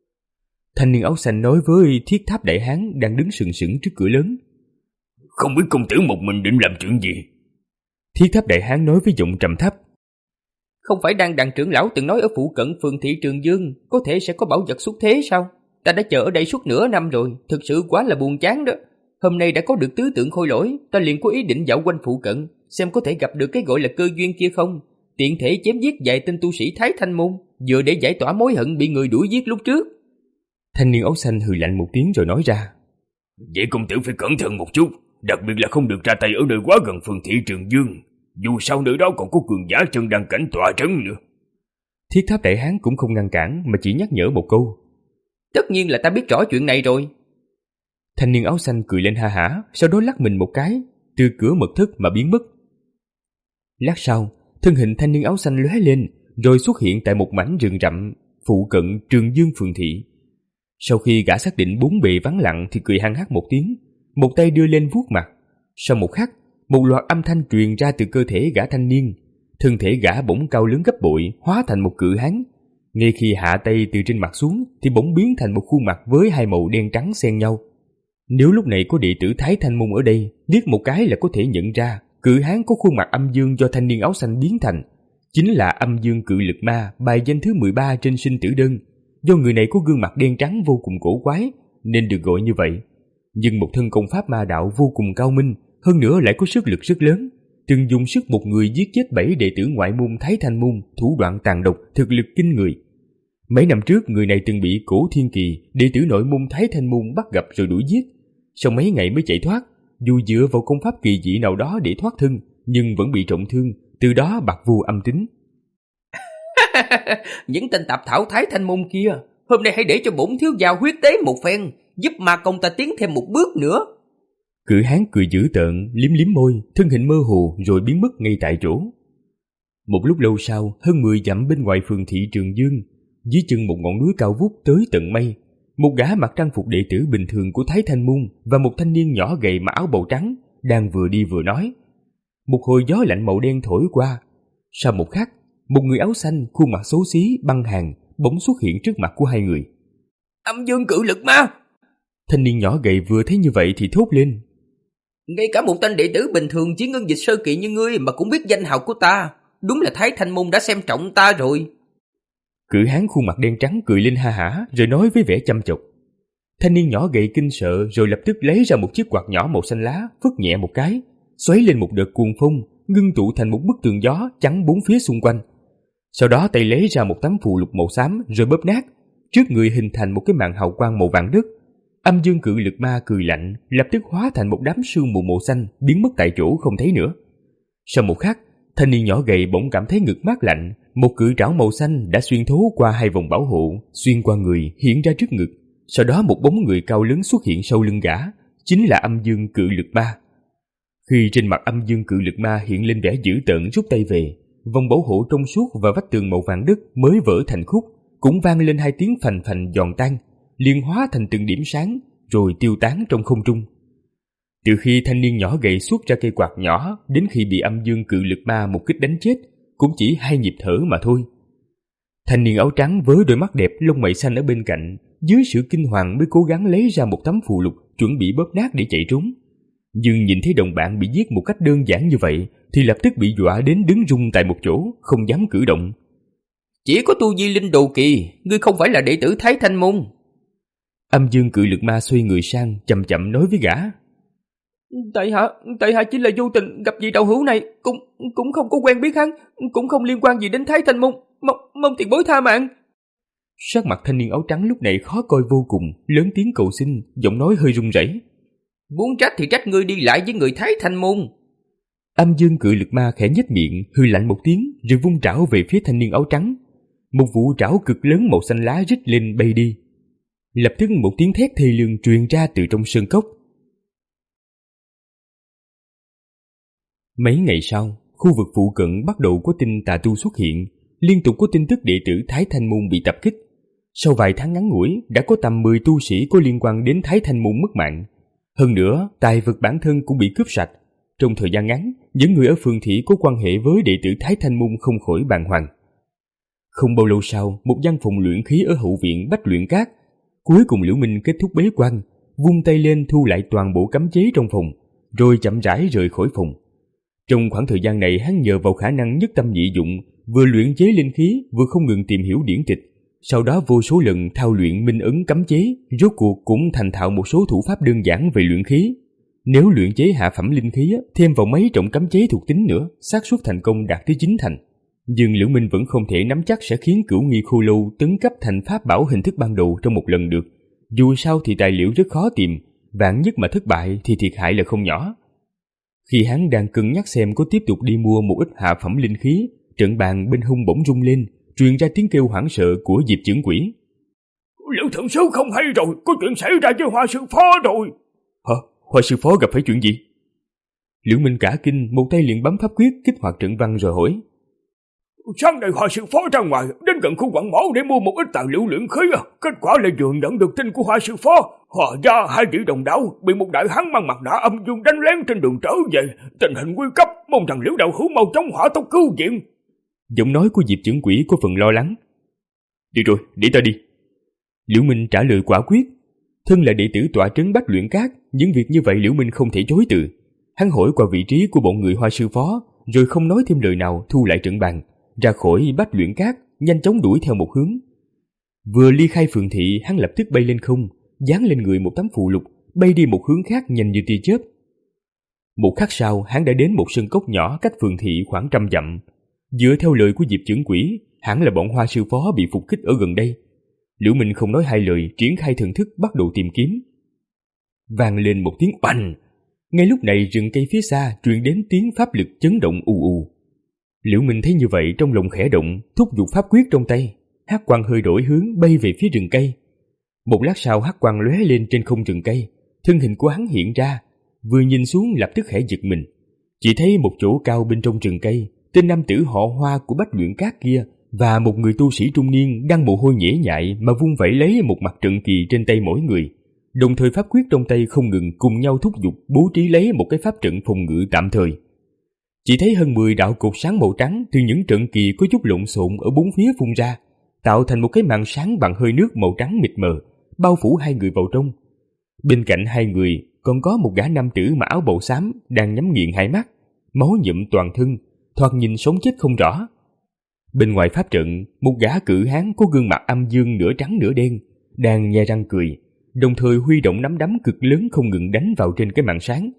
Thanh niên áo xanh nói với thiết tháp đại hán đang đứng sừng sững trước cửa lớn. Không biết công tử một mình định làm chuyện gì? Thiết tháp đại hán nói với giọng trầm thấp. Không phải đang đàn trưởng lão từng nói ở phụ cận phường thị Trường Dương có thể sẽ có bảo vật xuất thế sao? Ta đã chờ ở đây suốt nửa năm rồi, thực sự quá là buồn chán đó. Hôm nay đã có được tứ tượng khôi lỗi, ta liền có ý định dạo quanh phụ cận, xem có thể gặp được cái gọi là cơ duyên kia không. Tiện thể chém giết vài tên tu sĩ Thái Thanh môn, vừa để giải tỏa mối hận bị người đuổi giết lúc trước. Thanh niên áo xanh hừ lạnh một tiếng rồi nói ra. Vậy công tử phải cẩn thận một chút, đặc biệt là không được ra tay ở nơi quá gần phường thị Trường Dương. Dù sao nơi đó còn có cường giả chân đang cảnh tọa trấn nữa. Thiết tháp đại hán cũng không ngăn cản mà chỉ nhắc nhở một câu. Tất nhiên là ta biết rõ chuyện này rồi. Thanh niên áo xanh cười lên ha hả, sau đó lắc mình một cái, từ cửa mật thất mà biến mất. Lát sau, thân hình thanh niên áo xanh lóe lên, rồi xuất hiện tại một mảnh rừng rậm phụ cận Trường Dương phường thị. Sau khi gã xác định bốn bề vắng lặng thì cười hăng hắc một tiếng, một tay đưa lên vuốt mặt. Sau một khắc, một loạt âm thanh truyền ra từ cơ thể gã thanh niên, thân thể gã bỗng cao lớn gấp bội, hóa thành một cự hán. Ngay khi hạ tay từ trên mặt xuống thì bỗng biến thành một khuôn mặt với hai màu đen trắng xen nhau. Nếu lúc này có đệ tử Thái Thanh môn ở đây, liếc một cái là có thể nhận ra cự hán có khuôn mặt âm dương do thanh niên áo xanh biến thành, chính là âm dương cự lực ma, bài danh thứ mười ba trên sinh tử đơn. Do người này có gương mặt đen trắng vô cùng cổ quái nên được gọi như vậy, nhưng một thân công pháp ma đạo vô cùng cao minh, hơn nữa lại có sức lực rất lớn, từng dùng sức một người giết chết bảy đệ tử ngoại môn Thái Thanh môn, thủ đoạn tàn độc, thực lực kinh người. Mấy năm trước người này từng bị Cổ Thiên Kỳ, đệ tử nội môn Thái Thanh môn bắt gặp rồi đuổi giết, sau mấy ngày mới chạy thoát. Dù dựa vào công pháp kỳ dị nào đó để thoát thân, nhưng vẫn bị trọng thương, từ đó bạc vô âm tính. Những tên tạp thảo Thái Thanh môn kia, hôm nay hãy để cho bổn thiếu gia huyết tế một phen, giúp ma công ta tiến thêm một bước nữa. Cự hán cười dữ tợn, liếm liếm môi, thân hình mơ hồ rồi biến mất ngay tại chỗ. Một lúc lâu sau, hơn mười dặm bên ngoài phường thị Trường Dương, dưới chân một ngọn núi cao vút tới tận mây, một gã mặc trang phục đệ tử bình thường của Thái Thanh môn và một thanh niên nhỏ gầy mặc áo bào trắng đang vừa đi vừa nói. Một hồi gió lạnh màu đen thổi qua. Sau một khắc, một người áo xanh, khuôn mặt xấu xí, băng hàn bỗng xuất hiện trước mặt của hai người. Âm dương cự lực ma! Thanh niên nhỏ gầy vừa thấy như vậy thì thốt lên. Ngay cả một tên đệ tử bình thường chỉ ngân dịch sơ kỳ như ngươi mà cũng biết danh hào của ta, đúng là Thái Thanh môn đã xem trọng ta rồi. Cự hán khuôn mặt đen trắng cười lên ha hả rồi nói với vẻ chăm chọc. Thanh niên nhỏ gầy kinh sợ rồi lập tức lấy ra một chiếc quạt nhỏ màu xanh lá, phất nhẹ một cái, xoáy lên một đợt cuồng phong, ngưng tụ thành một bức tường gió chắn bốn phía xung quanh. Sau đó tay lấy ra một tấm phù lục màu xám rồi bóp nát, trước người hình thành một cái màn hào quang màu vàng đất. Âm dương cự lực ma cười lạnh, lập tức hóa thành một đám sương mù màu xanh, biến mất tại chỗ không thấy nữa. Sau một khắc, thanh niên nhỏ gầy bỗng cảm thấy ngực mát lạnh, một cự trảo màu xanh đã xuyên thấu qua hai vòng bảo hộ, xuyên qua người hiện ra trước ngực. Sau đó một bóng người cao lớn xuất hiện sau lưng gã, chính là âm dương cự lực ma. Khi trên mặt âm dương cự lực ma hiện lên vẻ dữ tợn rút tay về, vòng bảo hộ trong suốt và vách tường màu vàng đất mới vỡ thành khúc, cũng vang lên hai tiếng phành phành giòn tan, liền hóa thành từng điểm sáng rồi tiêu tán trong không trung. Từ khi thanh niên nhỏ gầy xuất ra cây quạt nhỏ đến khi bị âm dương cự lực ma một kích đánh chết, cũng chỉ hai nhịp thở mà thôi. Thanh niên áo trắng với đôi mắt đẹp lông mày xanh ở bên cạnh, dưới sự kinh hoàng mới cố gắng lấy ra một tấm phù lục chuẩn bị bóp nát để chạy trốn. Nhưng nhìn thấy đồng bạn bị giết một cách đơn giản như vậy thì lập tức bị dọa đến đứng run tại một chỗ, không dám cử động. Chỉ có tu vi linh đồ kỳ, ngươi không phải là đệ tử Thái Thanh môn. Âm dương cự lực ma xoay người sang, chậm chậm nói với gã. Tại hạ, tại hạ chỉ là vô tình gặp vị đạo hữu này, cũng cũng không có quen biết hắn, cũng không liên quan gì đến Thái Thanh môn, mong, mong tiền bối tha mạng. Sắc mặt thanh niên áo trắng lúc này khó coi vô cùng, lớn tiếng cầu xin, giọng nói hơi run rẩy. Muốn trách thì trách ngươi đi lại với người Thái Thanh môn. Âm dương cự lực ma khẽ nhếch miệng, hư lạnh một tiếng, rồi vung trảo về phía thanh niên áo trắng. Một vụ trảo cực lớn màu xanh lá rít lên bay đi. Lập tức một tiếng thét thê lương truyền ra từ trong sơn cốc. Mấy ngày sau, khu vực phụ cận bắt đầu có tin tà tu xuất hiện, liên tục có tin tức đệ tử Thái Thanh Môn bị tập kích. Sau vài tháng ngắn ngủi, đã có tầm mười tu sĩ có liên quan đến Thái Thanh Môn mất mạng. Hơn nữa, tài vật bản thân cũng bị cướp sạch. Trong thời gian ngắn, những người ở phường thị có quan hệ với đệ tử Thái Thanh Môn không khỏi bàng hoàng. Không bao lâu sau, một gian phòng luyện khí ở hậu viện Bách Luyện Các. Cuối cùng Liễu Minh kết thúc bế quan, vung tay lên thu lại toàn bộ cấm chế trong phòng, rồi chậm rãi rời khỏi phòng. Trong khoảng thời gian này, hắn nhờ vào khả năng nhất tâm nhị dụng, vừa luyện chế linh khí, vừa không ngừng tìm hiểu điển tịch. Sau đó vô số lần thao luyện minh ấn cấm chế, rốt cuộc cũng thành thạo một số thủ pháp đơn giản về luyện khí. Nếu luyện chế hạ phẩm linh khí, thêm vào mấy trọng cấm chế thuộc tính nữa, xác suất thành công đạt tới chín thành. Nhưng Liễu Minh vẫn không thể nắm chắc sẽ khiến Cửu Nghi Khô Lâu tấn cấp thành pháp bảo hình thức ban đầu trong một lần được. Dù sao thì tài liệu rất khó tìm, vạn nhất mà thất bại thì thiệt hại là không nhỏ. Khi hắn đang cân nhắc xem có tiếp tục đi mua một ít hạ phẩm linh khí, trận bàn bên hông bỗng rung lên, truyền ra tiếng kêu hoảng sợ của Diệp Chưởng Quỷ. Liễu thượng sư không hay rồi, có chuyện xảy ra với Hoa sư phó rồi. Hả? Hoa sư phó gặp phải chuyện gì? Liễu Minh cả kinh, một tay liền bấm pháp quyết kích hoạt trận văn rồi hỏi. Sáng nay Hoa sư phó ra ngoài đến gần khu quảng mỏ để mua một ít tài liệu luyện khí, kết quả là vừa nhận được tin của Hoa sư phó, Hòa gia hai vị đồng đạo bị một đại hán mang mặt nạ âm dương đánh lén trên đường trở về, tình hình nguy cấp, mong rằng Liễu đạo hữu mau chóng hỏa tốc cứu viện. Giọng nói của Diệp Chưởng Quỷ có phần lo lắng. Đi rồi, để ta đi. Liễu Minh trả lời quả quyết. Thân là đệ tử tọa trấn Bách Luyện Các, những việc như vậy Liễu Minh không thể chối từ. Hắn hỏi qua vị trí của bọn người Hoa sư phó, rồi không nói thêm lời nào, thu lại trận bàn, ra khỏi Bách Luyện Các, nhanh chóng đuổi theo một hướng. Vừa ly khai phường thị, hắn lập tức bay lên không, dán lên người một tấm phù lục, bay đi một hướng khác nhanh như tia chớp. Một khắc sau, hắn đã đến một sân cốc nhỏ cách phường thị khoảng trăm dặm. Dựa theo lời của Diệp Chưởng Quỷ, hẳn là bọn Hoa sư phó bị phục kích ở gần đây. Liễu Minh không nói hai lời, triển khai thần thức bắt đầu tìm kiếm. Vang lên một tiếng oanh. Ngay lúc này rừng cây phía xa truyền đến tiếng pháp lực chấn động ù ù. Liễu Minh thấy như vậy trong lòng khẽ động, thúc giục pháp quyết trong tay, hắc quang hơi đổi hướng bay về phía rừng cây. Một lát sau hắc quang lóe lên trên không rừng cây, thân hình của hắn hiện ra, vừa nhìn xuống lập tức khẽ giật mình. Chỉ thấy một chỗ cao bên trong rừng cây, tên nam tử họ Hoa của Bách Luyện Các kia và một người tu sĩ trung niên đang mồ hôi nhễ nhại mà vung vẩy lấy một mặt trận kỳ trên tay mỗi người, đồng thời pháp quyết trong tay không ngừng cùng nhau thúc giục bố trí lấy một cái pháp trận phòng ngự tạm thời. Chỉ thấy hơn mười đạo cột sáng màu trắng từ những trận kỳ có chút lộn xộn ở bốn phía phun ra, tạo thành một cái màn sáng bằng hơi nước màu trắng mịt mờ, bao phủ hai người vào trong. Bên cạnh hai người còn có một gã nam tử mặc áo bào xám đang nhắm nghiền hai mắt, máu nhuộm toàn thân, thoạt nhìn sống chết không rõ. Bên ngoài pháp trận, một gã cự hán có gương mặt âm dương nửa trắng nửa đen, đang nhe răng cười, đồng thời huy động nắm đấm cực lớn không ngừng đánh vào trên cái màn sáng.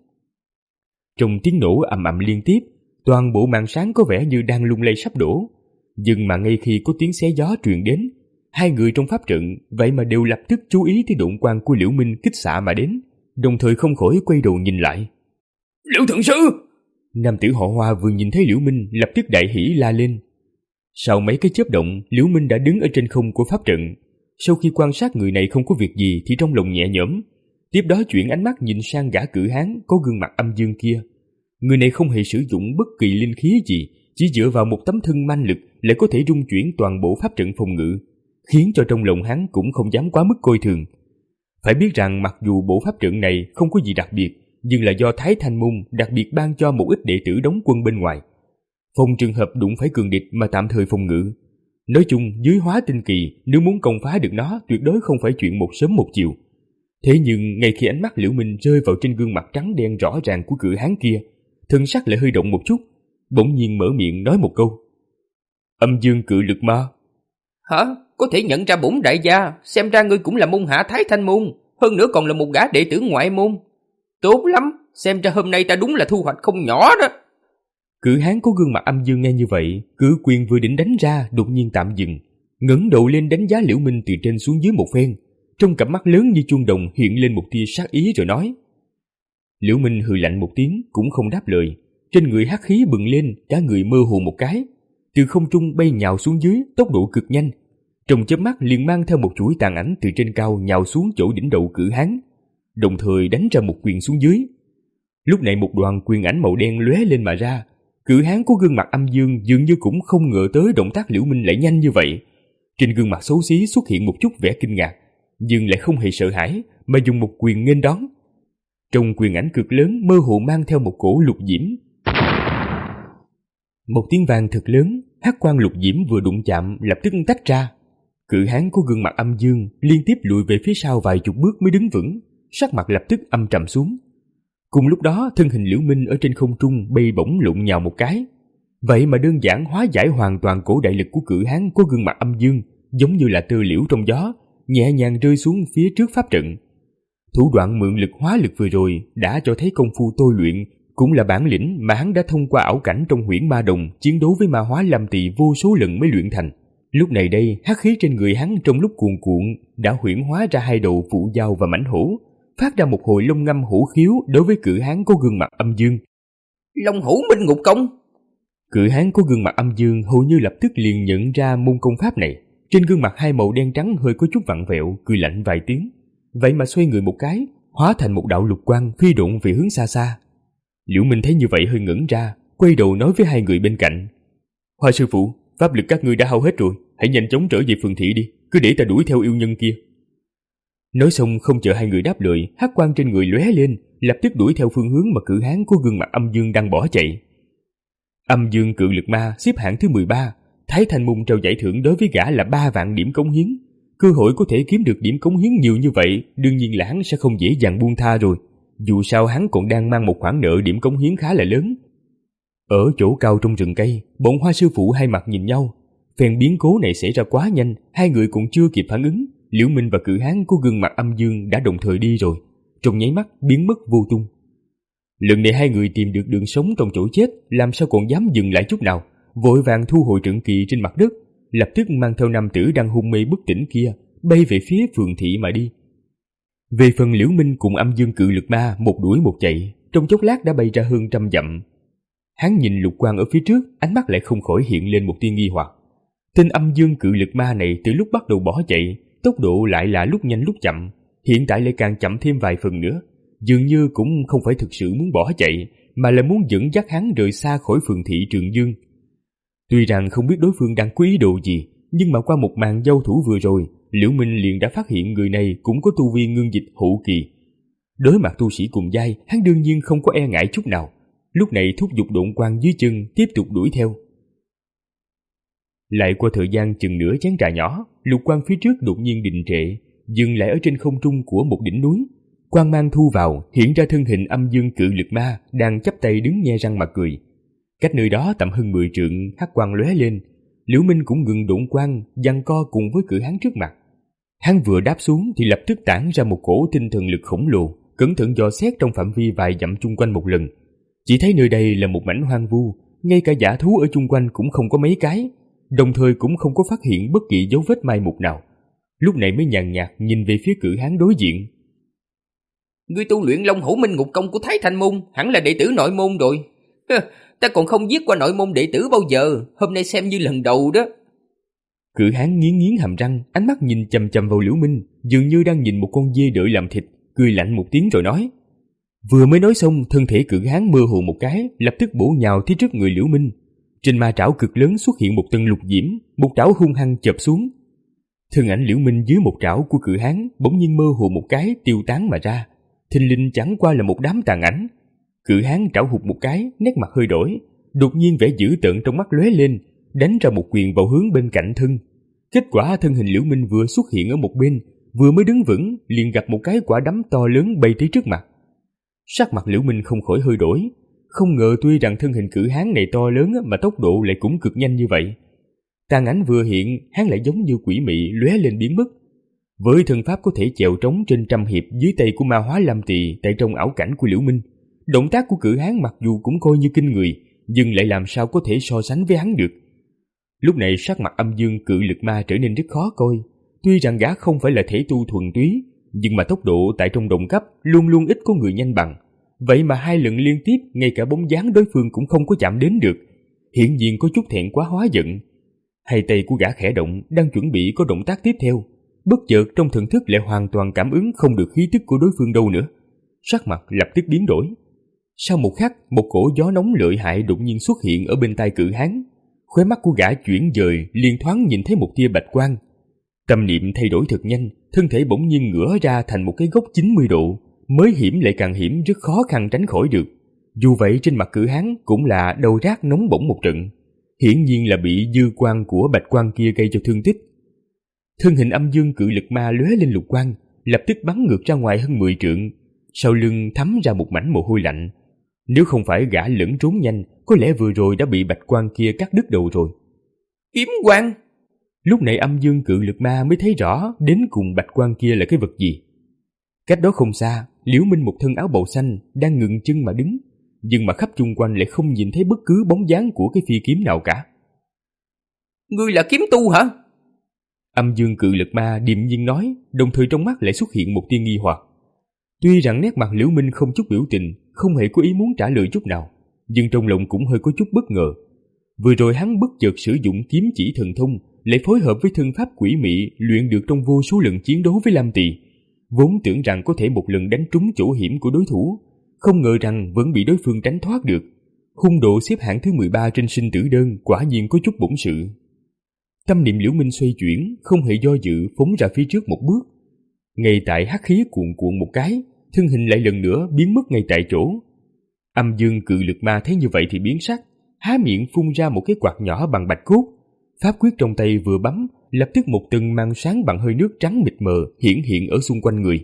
Trong tiếng nổ ầm ầm liên tiếp, toàn bộ màn sáng có vẻ như đang lung lay sắp đổ. Nhưng mà ngay khi có tiếng xé gió truyền đến, hai người trong pháp trận vậy mà đều lập tức chú ý tới độn quang của Liễu Minh kích xạ mà đến, đồng thời không khỏi quay đầu nhìn lại. Liễu thượng sư! Nam tử họ Hoa vừa nhìn thấy Liễu Minh lập tức đại hỉ la lên. Sau mấy cái chớp động, Liễu Minh đã đứng ở trên không của pháp trận. Sau khi quan sát người này không có việc gì thì trong lòng nhẹ nhõm, tiếp đó chuyển ánh mắt nhìn sang gã cự hán có gương mặt âm dương kia. Người này không hề sử dụng bất kỳ linh khí gì, chỉ dựa vào một tấm thân manh lực lại có thể rung chuyển toàn bộ pháp trận phòng ngự, khiến cho trong lòng hắn cũng không dám quá mức coi thường. Phải biết rằng mặc dù bộ pháp trận này không có gì đặc biệt, nhưng là do Thái Thanh Môn đặc biệt ban cho một ít đệ tử đóng quân bên ngoài, phòng trường hợp đụng phải cường địch mà tạm thời phòng ngự. Nói chung, dưới hóa tinh kỳ, nếu muốn công phá được nó tuyệt đối không phải chuyện một sớm một chiều. Thế nhưng ngay khi ánh mắt Liễu Minh rơi vào trên gương mặt trắng đen rõ ràng của cự hán kia, thân sắc lại hơi động một chút, bỗng nhiên mở miệng nói một câu. Âm dương cự lực ma. Hả? Có thể nhận ra bổn đại gia, xem ra ngươi cũng là môn hạ Thái Thanh Môn, hơn nữa còn là một gã đệ tử ngoại môn. Tốt lắm, xem ra hôm nay ta đúng là thu hoạch không nhỏ đó. Cự hán có gương mặt âm dương nghe như vậy, cử quyền vừa định đánh ra đột nhiên tạm dừng, ngẩng đầu lên đánh giá Liễu Minh từ trên xuống dưới một phen, trong cặp mắt lớn như chuông đồng hiện lên một tia sát ý rồi nói. Liễu Minh hừ lạnh một tiếng cũng không đáp lời, trên người hắc khí bừng lên, cả người mơ hồ một cái, từ không trung bay nhào xuống dưới tốc độ cực nhanh, trong chớp mắt liền mang theo một chuỗi tàn ảnh từ trên cao nhào xuống chỗ đỉnh đầu cự hán, đồng thời đánh ra một quyền xuống dưới. Lúc này một đoàn quyền ảnh màu đen lóe lên mà ra, Cự hán có gương mặt âm dương dường như cũng không ngờ tới động tác Liễu Minh lại nhanh như vậy. Trên gương mặt xấu xí xuất hiện một chút vẻ kinh ngạc, nhưng lại không hề sợ hãi mà dùng một quyền nghênh đón. Trong quyền ảnh cực lớn mơ hồ mang theo một cổ lục diễm. Một tiếng vang thật lớn, hắc quang lục diễm vừa đụng chạm lập tức tách ra. Cự hán có gương mặt âm dương liên tiếp lùi về phía sau vài chục bước mới đứng vững, sắc mặt lập tức âm trầm xuống. Cùng lúc đó, thân hình Liễu Minh ở trên không trung bay bổng lộn nhào một cái. Vậy mà đơn giản hóa giải hoàn toàn cổ đại lực của cự hán có gương mặt âm dương, giống như là tơ liễu trong gió, nhẹ nhàng rơi xuống phía trước pháp trận. Thủ đoạn mượn lực hóa lực vừa rồi đã cho thấy công phu tôi luyện, cũng là bản lĩnh mà hắn đã thông qua ảo cảnh trong huyễn ma đồng chiến đấu với ma hóa Lam Tỳ vô số lần mới luyện thành. Lúc này đây, hắc khí trên người hắn trong lúc cuồn cuộn đã huyễn hóa ra hai đầu phụ dao và mãnh hổ, phát ra một hồi lông ngâm hổ khiếu đối với cự hán có gương mặt âm dương. Long hổ minh ngục công. Cự hán có gương mặt âm dương hầu như lập tức liền nhận ra môn công pháp này. Trên gương mặt hai màu đen trắng hơi có chút vặn vẹo, cười lạnh vài tiếng. Vậy mà xoay người một cái, hóa thành một đạo lục quang phi độn về hướng xa xa. Liễu Minh thấy như vậy hơi ngẩn ra, quay đầu nói với hai người bên cạnh: Hoa sư phụ, pháp lực các ngươi đã hao hết rồi, hãy nhanh chóng trở về phường thị đi, cứ để ta đuổi theo yêu nhân kia. Nói xong không chờ hai người đáp lời, hắc quang trên người lóe lên, lập tức đuổi theo phương hướng mà cự hán có gương mặt âm dương đang bỏ chạy. Âm dương cự lực ma xếp hạng thứ mười ba, Thái Thanh Môn trao giải thưởng đối với gã là ba vạn điểm cống hiến. Cơ hội có thể kiếm được điểm cống hiến nhiều như vậy, đương nhiên là hắn sẽ không dễ dàng buông tha rồi. Dù sao hắn còn đang mang một khoản nợ điểm cống hiến khá là lớn. Ở chỗ cao trong rừng cây, bọn Hoa sư phụ hai mặt nhìn nhau. Phen biến cố này xảy ra quá nhanh, hai người cũng chưa kịp phản ứng. Liễu Minh và cự hán có gương mặt âm dương đã đồng thời đi rồi, trong nháy mắt biến mất vô tung. Lần này hai người tìm được đường sống trong chỗ chết, làm sao còn dám dừng lại chút nào, vội vàng thu hồi trận kỳ trên mặt đất, lập tức mang theo nam tử đang hôn mê bất tỉnh kia bay về phía phường thị mà đi. Về phần Liễu Minh cùng âm dương cự lực ma một đuổi một chạy, trong chốc lát đã bay ra hơn trăm dặm. Hắn nhìn lục quang ở phía trước, ánh mắt lại không khỏi hiện lên một tia nghi hoặc. Tên âm dương cự lực ma này từ lúc bắt đầu bỏ chạy, tốc độ lại là lúc nhanh lúc chậm, hiện tại lại càng chậm thêm vài phần nữa, dường như cũng không phải thực sự muốn bỏ chạy, mà là muốn dẫn dắt hắn rời xa khỏi phường thị Trường Dương. Tuy rằng không biết đối phương đang có ý đồ gì, nhưng mà qua một màn giao thủ vừa rồi, Liễu Minh liền đã phát hiện người này cũng có tu vi ngưng dịch hậu kỳ. Đối mặt tu sĩ cùng giai, hắn đương nhiên không có e ngại chút nào. Lúc này thúc giục độn quang dưới chân tiếp tục đuổi theo. Lại qua thời gian chừng nửa chén trà nhỏ, lục quang phía trước đột nhiên đình trệ, dừng lại ở trên không trung của một đỉnh núi. Quang mang thu vào, hiện ra thân hình âm dương cự lực ma đang chắp tay đứng nhe răng mà cười. Cách nơi đó tầm hơn mười trượng, hắc quang lóe lên. Liễu Minh cũng ngừng độn quang, giằng co cùng với cự hán trước mặt. Hắn vừa đáp xuống thì lập tức tản ra một cổ tinh thần lực khổng lồ, cẩn thận dò xét trong phạm vi vài dặm chung quanh một lần. Chỉ thấy nơi đây là một mảnh hoang vu, ngay cả dã thú ở chung quanh cũng không có mấy cái, đồng thời cũng không có phát hiện bất kỳ dấu vết mai một nào. Lúc này mới nhàn nhạt nhìn về phía cự hán đối diện. Ngươi tu luyện Long Hổ Minh Ngục Công của Thái Thanh Môn, hẳn là đệ tử nội môn rồi. Ta còn không giết qua nội môn đệ tử bao giờ, hôm nay xem như lần đầu đó. Cự hán nghiến nghiến hàm răng, ánh mắt nhìn chằm chằm vào Liễu Minh, dường như đang nhìn một con dê đợi làm thịt, cười lạnh một tiếng rồi nói. Vừa mới nói xong, thân thể cự hán mơ hồ một cái, lập tức bổ nhào phía trước người Liễu Minh. Trên ma trảo cực lớn xuất hiện một tầng lục diễm, một trảo hung hăng chộp xuống. Thân ảnh Liễu Minh dưới một trảo của cự hán bỗng nhiên mơ hồ một cái tiêu tán mà ra, thình lình chẳng qua là một đám tàn ảnh. Cự hán trảo hụt một cái, nét mặt hơi đổi, đột nhiên vẻ dữ tợn trong mắt lóe lên, đánh ra một quyền vào hướng bên cạnh thân. Kết quả thân hình Liễu Minh vừa xuất hiện ở một bên, vừa mới đứng vững liền gặp một cái quả đấm to lớn bay tới trước mặt. Sắc mặt Liễu Minh không khỏi hơi đổi, không ngờ tuy rằng thân hình cự hán này to lớn mà tốc độ lại cũng cực nhanh như vậy. Tàn ảnh vừa hiện, hắn lại giống như quỷ mị lóe lên biến mất. Với thân pháp có thể chèo trống trên trăm hiệp dưới tay của ma hóa Lam Tỳ tại trong ảo cảnh của Liễu Minh, động tác của cự hán mặc dù cũng coi như kinh người, nhưng lại làm sao có thể so sánh với hắn được. Lúc này sắc mặt âm dương cự lực ma trở nên rất khó coi. Tuy rằng gã không phải là thể tu thuần túy, nhưng mà tốc độ tại trong đồng cấp luôn luôn ít có người nhanh bằng. Vậy mà hai lần liên tiếp ngay cả bóng dáng đối phương cũng không có chạm đến được, hiển nhiên có chút thẹn quá hóa giận. Hai tay của gã khẽ động, đang chuẩn bị có động tác tiếp theo, bất chợt trong thần thức lại hoàn toàn cảm ứng không được khí tức của đối phương đâu nữa. Sắc mặt lập tức biến đổi. Sau một khắc, một cổ gió nóng lợi hại đột nhiên xuất hiện ở bên tai Cự Hán. Khóe mắt của gã chuyển dời, liền thoáng nhìn thấy một tia bạch quang. Tâm niệm thay đổi thật nhanh, thân thể bỗng nhiên ngửa ra thành một cái góc chín mươi độ, mới hiểm lại càng hiểm, rất khó khăn tránh khỏi được. Dù vậy trên mặt Cự Hán cũng là đầu rát nóng bỏng một trận, hiển nhiên là bị dư quang của bạch quang kia gây cho thương tích. Thân hình âm dương cự lực ma lóe lên lục quang, lập tức bắn ngược ra ngoài hơn mười trượng, sau lưng thấm ra một mảnh mồ hôi lạnh. Nếu không phải gã lẫn trốn nhanh, có lẽ vừa rồi đã bị bạch quang kia cắt đứt đầu rồi. Kiếm quang! Lúc này âm dương cự lực ma mới thấy rõ đến cùng bạch quang kia là cái vật gì. Cách đó không xa, Liễu Minh một thân áo bào xanh đang ngừng chân mà đứng, nhưng mà khắp chung quanh lại không nhìn thấy bất cứ bóng dáng của cái phi kiếm nào cả. Ngươi là kiếm tu hả? Âm dương cự lực ma điềm nhiên nói, đồng thời trong mắt lại xuất hiện một tia nghi hoặc. Tuy rằng nét mặt Liễu Minh không chút biểu tình, không hề có ý muốn trả lời chút nào, nhưng trong lòng cũng hơi có chút bất ngờ. Vừa rồi hắn bất chợt sử dụng kiếm chỉ thần thông, lại phối hợp với thân pháp quỷ mị luyện được trong vô số lần chiến đấu với Lam Tỳ, vốn tưởng rằng có thể một lần đánh trúng chỗ hiểm của đối thủ, không ngờ rằng vẫn bị đối phương tránh thoát được. Hung độ xếp hạng thứ mười ba trên sinh tử đơn, quả nhiên có chút bổn sự. Tâm niệm Liễu Minh xoay chuyển, không hề do dự phóng ra phía trước một bước. Ngay tại hắc khí cuồn cuộn một cái, thân hình lại lần nữa biến mất ngay tại chỗ. Âm dương cự lực ma thấy như vậy thì biến sắc, há miệng phun ra một cái quạt nhỏ bằng bạch cốt. Pháp quyết trong tay vừa bấm, lập tức một tầng màn sáng bằng hơi nước trắng mịt mờ hiển hiện ở xung quanh người.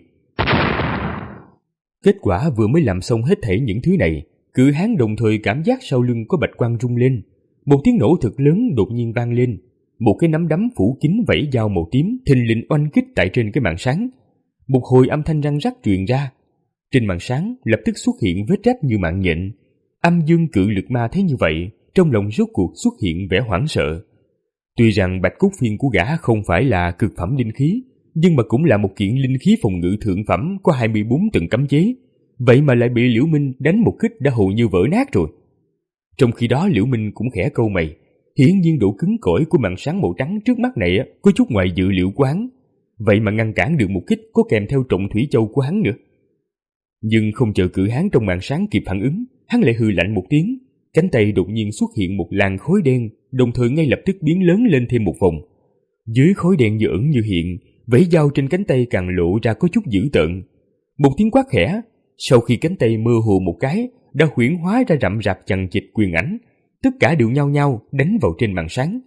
Kết quả vừa mới làm xong hết thảy những thứ này, Cự Hán đồng thời cảm giác sau lưng có bạch quang rung lên, một tiếng nổ thật lớn đột nhiên vang lên. Một cái nắm đấm phủ kín vảy dao màu tím thình lình oanh kích tại trên cái màn sáng. Một hồi âm thanh răng rắc truyền ra. Trên màn sáng lập tức xuất hiện vết rách như mạng nhện. Âm dương cự lực ma thấy như vậy, trong lòng rốt cuộc xuất hiện vẻ hoảng sợ. Tuy rằng bạch cốt phiên của gã không phải là cực phẩm linh khí, nhưng mà cũng là một kiện linh khí phòng ngự thượng phẩm có hai mươi bốn tầng cấm chế. Vậy mà lại bị Liễu Minh đánh một kích đã hầu như vỡ nát rồi. Trong khi đó Liễu Minh cũng khẽ câu mày. Hiển nhiên độ cứng cỏi của màn sáng màu trắng trước mắt này có chút ngoài dự liệu của hắn, vậy mà ngăn cản được một kích có kèm theo trọng thủy châu của hắn nữa. Nhưng không chờ Cự Hán trong màn sáng kịp phản ứng, hắn lại hừ lạnh một tiếng, cánh tay đột nhiên xuất hiện một làn khói đen, đồng thời ngay lập tức biến lớn lên thêm một vòng. Dưới khói đen như ẩn như hiện, vảy dao trên cánh tay càng lộ ra có chút dữ tợn. Một tiếng quát khẽ, sau khi cánh tay mơ hồ một cái, đã huyễn hóa ra rậm rạp chằng chịt quyền ảnh. Tất cả đều nhao nhao đánh vào trên màn sáng.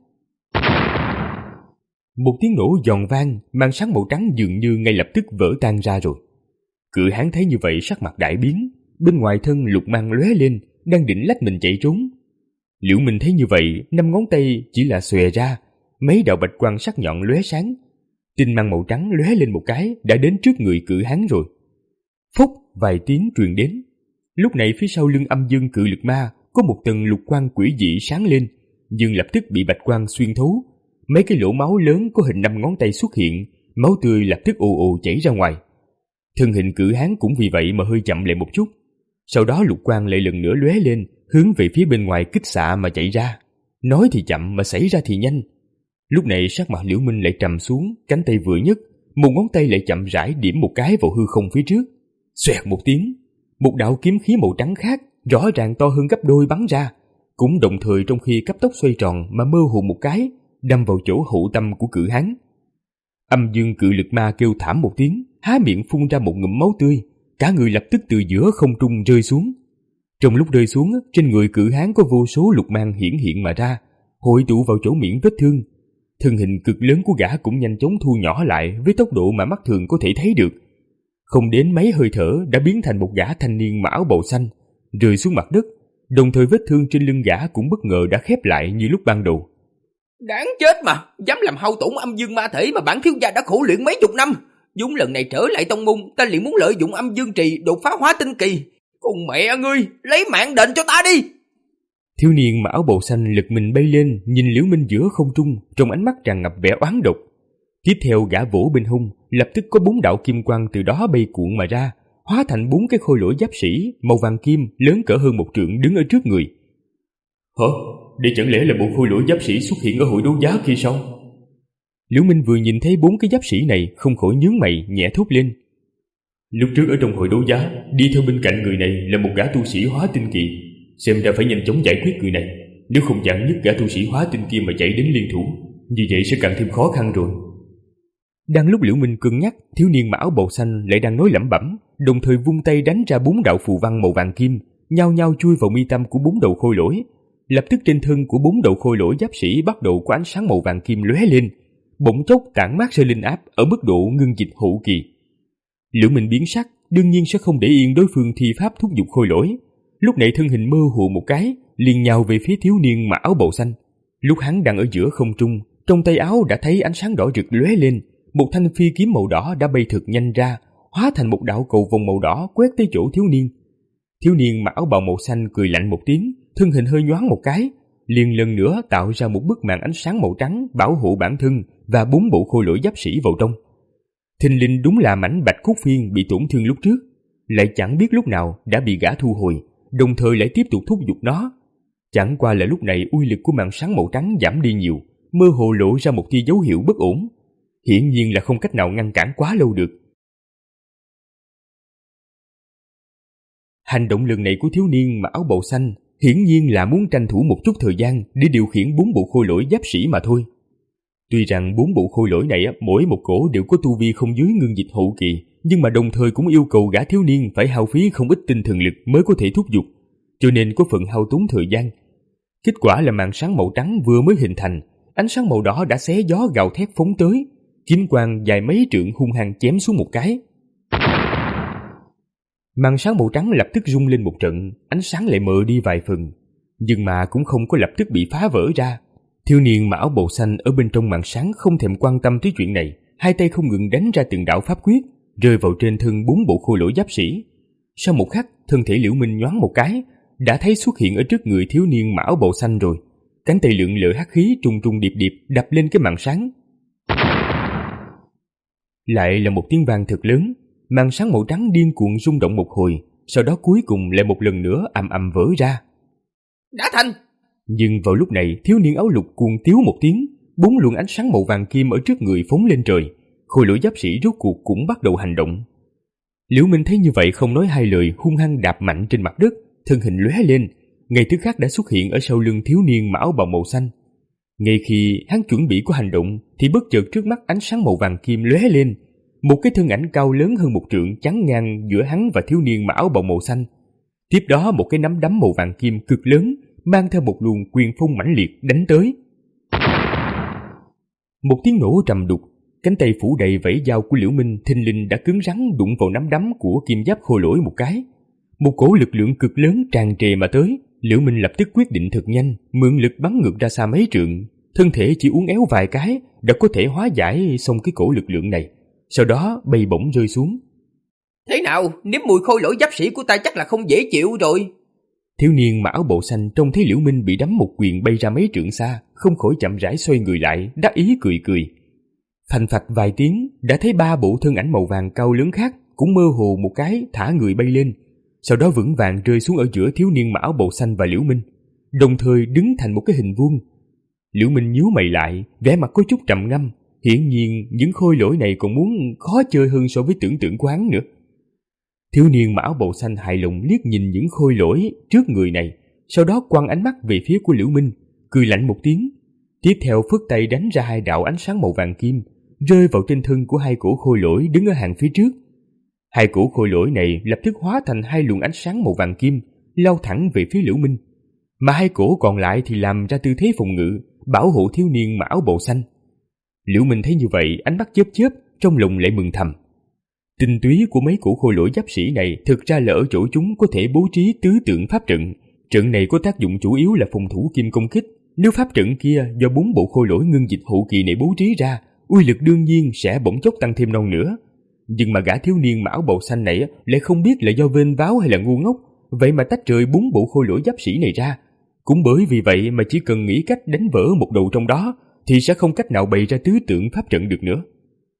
Một tiếng nổ giòn vang, màn sáng màu trắng dường như ngay lập tức vỡ tan ra rồi. Cự Hán thấy như vậy sắc mặt đại biến, bên ngoài thân lục mang lóe lên, đang định lách mình chạy trốn. Liễu Minh thấy như vậy, năm ngón tay chỉ là xòe ra, mấy đạo bạch quang sắc nhọn lóe sáng. Tinh mang màu trắng lóe lên một cái, đã đến trước người Cự Hán rồi. Phốc, vài tiếng truyền đến. Lúc này phía sau lưng âm dương cự lực ma có một tầng lục quang quỷ dị sáng lên, nhưng lập tức bị bạch quang xuyên thấu. Mấy cái lỗ máu lớn có hình năm ngón tay xuất hiện, máu tươi lập tức ồ ồ chảy ra ngoài. Thân hình Cự Hán cũng vì vậy mà hơi chậm lại một chút. Sau đó lục quang lại lần nữa lóe lên, hướng về phía bên ngoài kích xạ mà chạy ra. Nói thì chậm mà xảy ra thì nhanh. Lúc này sắc mặt Liễu Minh lại trầm xuống, cánh tay vừa nhấc, một ngón tay lại chậm rãi điểm một cái vào hư không phía trước. Xoẹt một tiếng, một đạo kiếm khí màu trắng khác, rõ ràng to hơn gấp đôi bắn ra, cũng đồng thời trong khi cấp tốc xoay tròn mà mơ hồ một cái, đâm vào chỗ hậu tâm của Cự Hán. Âm dương cự lực ma kêu thảm một tiếng, há miệng phun ra một ngụm máu tươi, cả người lập tức từ giữa không trung rơi xuống. Trong lúc rơi xuống, trên người Cự Hán có vô số lục mang hiển hiện mà ra, hội tụ vào chỗ miệng vết thương. Thân hình cực lớn của gã cũng nhanh chóng thu nhỏ lại với tốc độ mà mắt thường có thể thấy được. Không đến mấy hơi thở đã biến thành một gã thanh niên mặc áo bào xanh, rơi xuống mặt đất, đồng thời vết thương trên lưng gã cũng bất ngờ đã khép lại như lúc ban đầu. Đáng chết mà, dám làm hao tổn âm dương ma thể mà bản thiếu gia đã khổ luyện mấy chục năm. Dũng lần này trở lại tông môn, ta liền muốn lợi dụng âm dương trì đột phá hóa tinh kỳ. Con mẹ ngươi, lấy mạng đền cho ta đi. Thiếu niên mặc áo bào xanh lật mình bay lên, nhìn Liễu Minh giữa không trung, trong ánh mắt tràn ngập vẻ oán độc. Tiếp theo gã vỗ bên hông, lập tức có bốn đạo kim quang từ đó bay cuộn mà ra, hóa thành bốn cái khôi lỗi giáp sĩ màu vàng kim lớn cỡ hơn một trượng đứng ở trước người. Hả? Đây chẳng lẽ là bộ khôi lỗi giáp sĩ xuất hiện ở hội đấu giá kia sao? Liễu Minh vừa nhìn thấy bốn cái giáp sĩ này không khỏi nhướng mày nhẹ thốt lên. Lúc trước ở trong hội đấu giá, đi theo bên cạnh người này là một gã tu sĩ hóa tinh kỳ, xem ra phải nhanh chóng giải quyết người này, nếu không dặn nhất gã tu sĩ hóa tinh kia mà chạy đến liên thủ, như vậy sẽ càng thêm khó khăn rồi. Đang lúc Liễu Minh cân nhắc, thiếu niên mặc áo bào xanh lại đang nói lẩm bẩm, đồng thời vung tay đánh ra bốn đạo phù văn màu vàng kim, nhao nhao chui vào mi tâm của bốn đầu khôi lỗi. Lập tức trên thân của bốn đầu khôi lỗi giáp sĩ bắt đầu có ánh sáng màu vàng kim lóe lên, bỗng chốc tản mát ra linh áp ở mức độ ngưng dịch hậu kỳ. Liễu Minh biến sắc, đương nhiên sẽ không để yên đối phương thi pháp thúc giục khôi lỗi. Lúc này thân hình mơ hồ một cái, liền nhào về phía thiếu niên mặc áo bào xanh. Lúc hắn đang ở giữa không trung, trong tay áo đã thấy ánh sáng đỏ rực lóe lên, một thanh phi kiếm màu đỏ đã bay thật nhanh ra, hóa thành một đạo cầu vồng màu đỏ quét tới chỗ thiếu niên. Thiếu niên mặc áo bào màu xanh cười lạnh một tiếng, thân hình hơi nhoáng một cái, liền lần nữa tạo ra một bức màn ánh sáng màu trắng bảo hộ bản thân và bốn bộ khôi lỗi giáp sĩ vào trong. Thình lình đúng là mảnh bạch cốt phiên bị tổn thương lúc trước, lại chẳng biết lúc nào đã bị gã thu hồi, đồng thời lại tiếp tục thúc giục nó. Chẳng qua là lúc này uy lực của màn sáng màu trắng giảm đi nhiều, mơ hồ lộ ra một tia dấu hiệu bất ổn, hiển nhiên là không cách nào ngăn cản quá lâu được. Hành động lần này của thiếu niên mặc áo bào xanh hiển nhiên là muốn tranh thủ một chút thời gian để điều khiển bốn bộ khôi lỗi giáp sĩ mà thôi. Tuy rằng bốn bộ khôi lỗi này mỗi một cổ đều có tu vi không dưới ngưng dịch hậu kỳ, nhưng mà đồng thời cũng yêu cầu gã thiếu niên phải hao phí không ít tinh thần lực mới có thể thúc giục, cho nên có phần hao tốn thời gian. Kết quả là màn sáng màu trắng vừa mới hình thành, ánh sáng màu đỏ đã xé gió gào thét phóng tới, kiếm quang dài mấy trượng hung hăng chém xuống một cái. Màn sáng màu trắng lập tức rung lên một trận, ánh sáng lại mờ đi vài phần, nhưng mà cũng không có lập tức bị phá vỡ ra. Thiếu niên mặc áo bào xanh ở bên trong màn sáng không thèm quan tâm tới chuyện này, hai tay không ngừng đánh ra từng đạo pháp quyết, rơi vào trên thân bốn bộ khôi lỗi giáp sĩ. Sau một khắc, thân thể Liễu Minh nhoáng một cái, đã thấy xuất hiện ở trước người thiếu niên mặc áo bào xanh rồi. Cánh tay lượn lờ hắc khí trùng trùng điệp điệp đập lên cái màn sáng. Lại là một tiếng vang thật lớn, màn sáng màu trắng điên cuồng rung động một hồi, sau đó cuối cùng lại một lần nữa ầm ầm vỡ ra. Đã thành! Nhưng vào lúc này, thiếu niên áo lục cuồng tiếu một tiếng, bốn luồng ánh sáng màu vàng kim ở trước người phóng lên trời, khôi lỗi giáp sĩ rốt cuộc cũng bắt đầu hành động. Liễu Minh thấy như vậy không nói hai lời, hung hăng đạp mạnh trên mặt đất, thân hình lóe lên, ngay tức khắc đã xuất hiện ở sau lưng thiếu niên mặc áo bào màu xanh. Ngay khi hắn chuẩn bị có hành động, thì bất chợt trước mắt ánh sáng màu vàng kim lóe lên, một cái thân ảnh cao lớn hơn một trượng chắn ngang giữa hắn và thiếu niên mặc áo bào màu xanh. Tiếp đó một cái nắm đấm màu vàng kim cực lớn mang theo một luồng quyền phong mãnh liệt đánh tới. Một tiếng nổ trầm đục, cánh tay phủ đầy vảy dao của Liễu Minh thình lình đã cứng rắn đụng vào nắm đấm của kim giáp khôi lỗi một cái. Một cỗ lực lượng cực lớn tràn trề mà tới, Liễu Minh lập tức quyết định thật nhanh, mượn lực bắn ngược ra xa mấy trượng, thân thể chỉ uốn éo vài cái đã có thể hóa giải xong cái cỗ lực lượng này, sau đó bay bổng rơi xuống. Thế nào, nếm mùi khôi lỗi giáp sĩ của ta chắc là không dễ chịu rồi. Thiếu niên mặc áo bào xanh trông thấy Liễu Minh bị đấm một quyền bay ra mấy trượng xa, không khỏi chậm rãi xoay người lại, đắc ý cười cười. Phành phạch vài tiếng, đã thấy ba bộ thân ảnh màu vàng cao lớn khác cũng mơ hồ một cái thả người bay lên, sau đó vững vàng rơi xuống ở giữa thiếu niên mặc áo bào xanh và Liễu Minh, đồng thời đứng thành một cái hình vuông. Liễu Minh nhíu mày lại, vẻ mặt có chút trầm ngâm, hiển nhiên những khôi lỗi này còn muốn khó chơi hơn so với tưởng tượng của hắn nữa. Thiếu niên mặc áo bào xanh hài lòng liếc nhìn những khôi lỗi trước người này, sau đó quăng ánh mắt về phía của Liễu Minh, cười lạnh một tiếng, tiếp theo phất tay đánh ra hai đạo ánh sáng màu vàng kim, rơi vào trên thân của hai cổ khôi lỗi đứng ở hàng phía trước. Hai cổ khôi lỗi này lập tức hóa thành hai luồng ánh sáng màu vàng kim, lao thẳng về phía Liễu Minh, mà hai cổ còn lại thì làm ra tư thế phòng ngự, bảo hộ thiếu niên mặc áo bào xanh. Liễu Minh thấy như vậy, ánh mắt chớp chớp, trong lòng lại mừng thầm. Tinh túy của mấy cổ khôi lỗi giáp sĩ này thực ra là ở chỗ chúng có thể bố trí tứ tượng pháp trận. Trận này có tác dụng chủ yếu là phòng thủ kim công kích. Nếu pháp trận kia do bốn bộ khôi lỗi ngưng dịch hậu kỳ này bố trí ra, uy lực đương nhiên sẽ bỗng chốc tăng thêm non nữa. Nhưng mà gã thiếu niên mặc áo bào xanh này lại không biết là do vênh váo hay là ngu ngốc, vậy mà tách rời bốn bộ khôi lỗi giáp sĩ này ra. Cũng bởi vì vậy mà chỉ cần nghĩ cách đánh vỡ một đầu trong đó thì sẽ không cách nào bày ra tứ tượng pháp trận được nữa.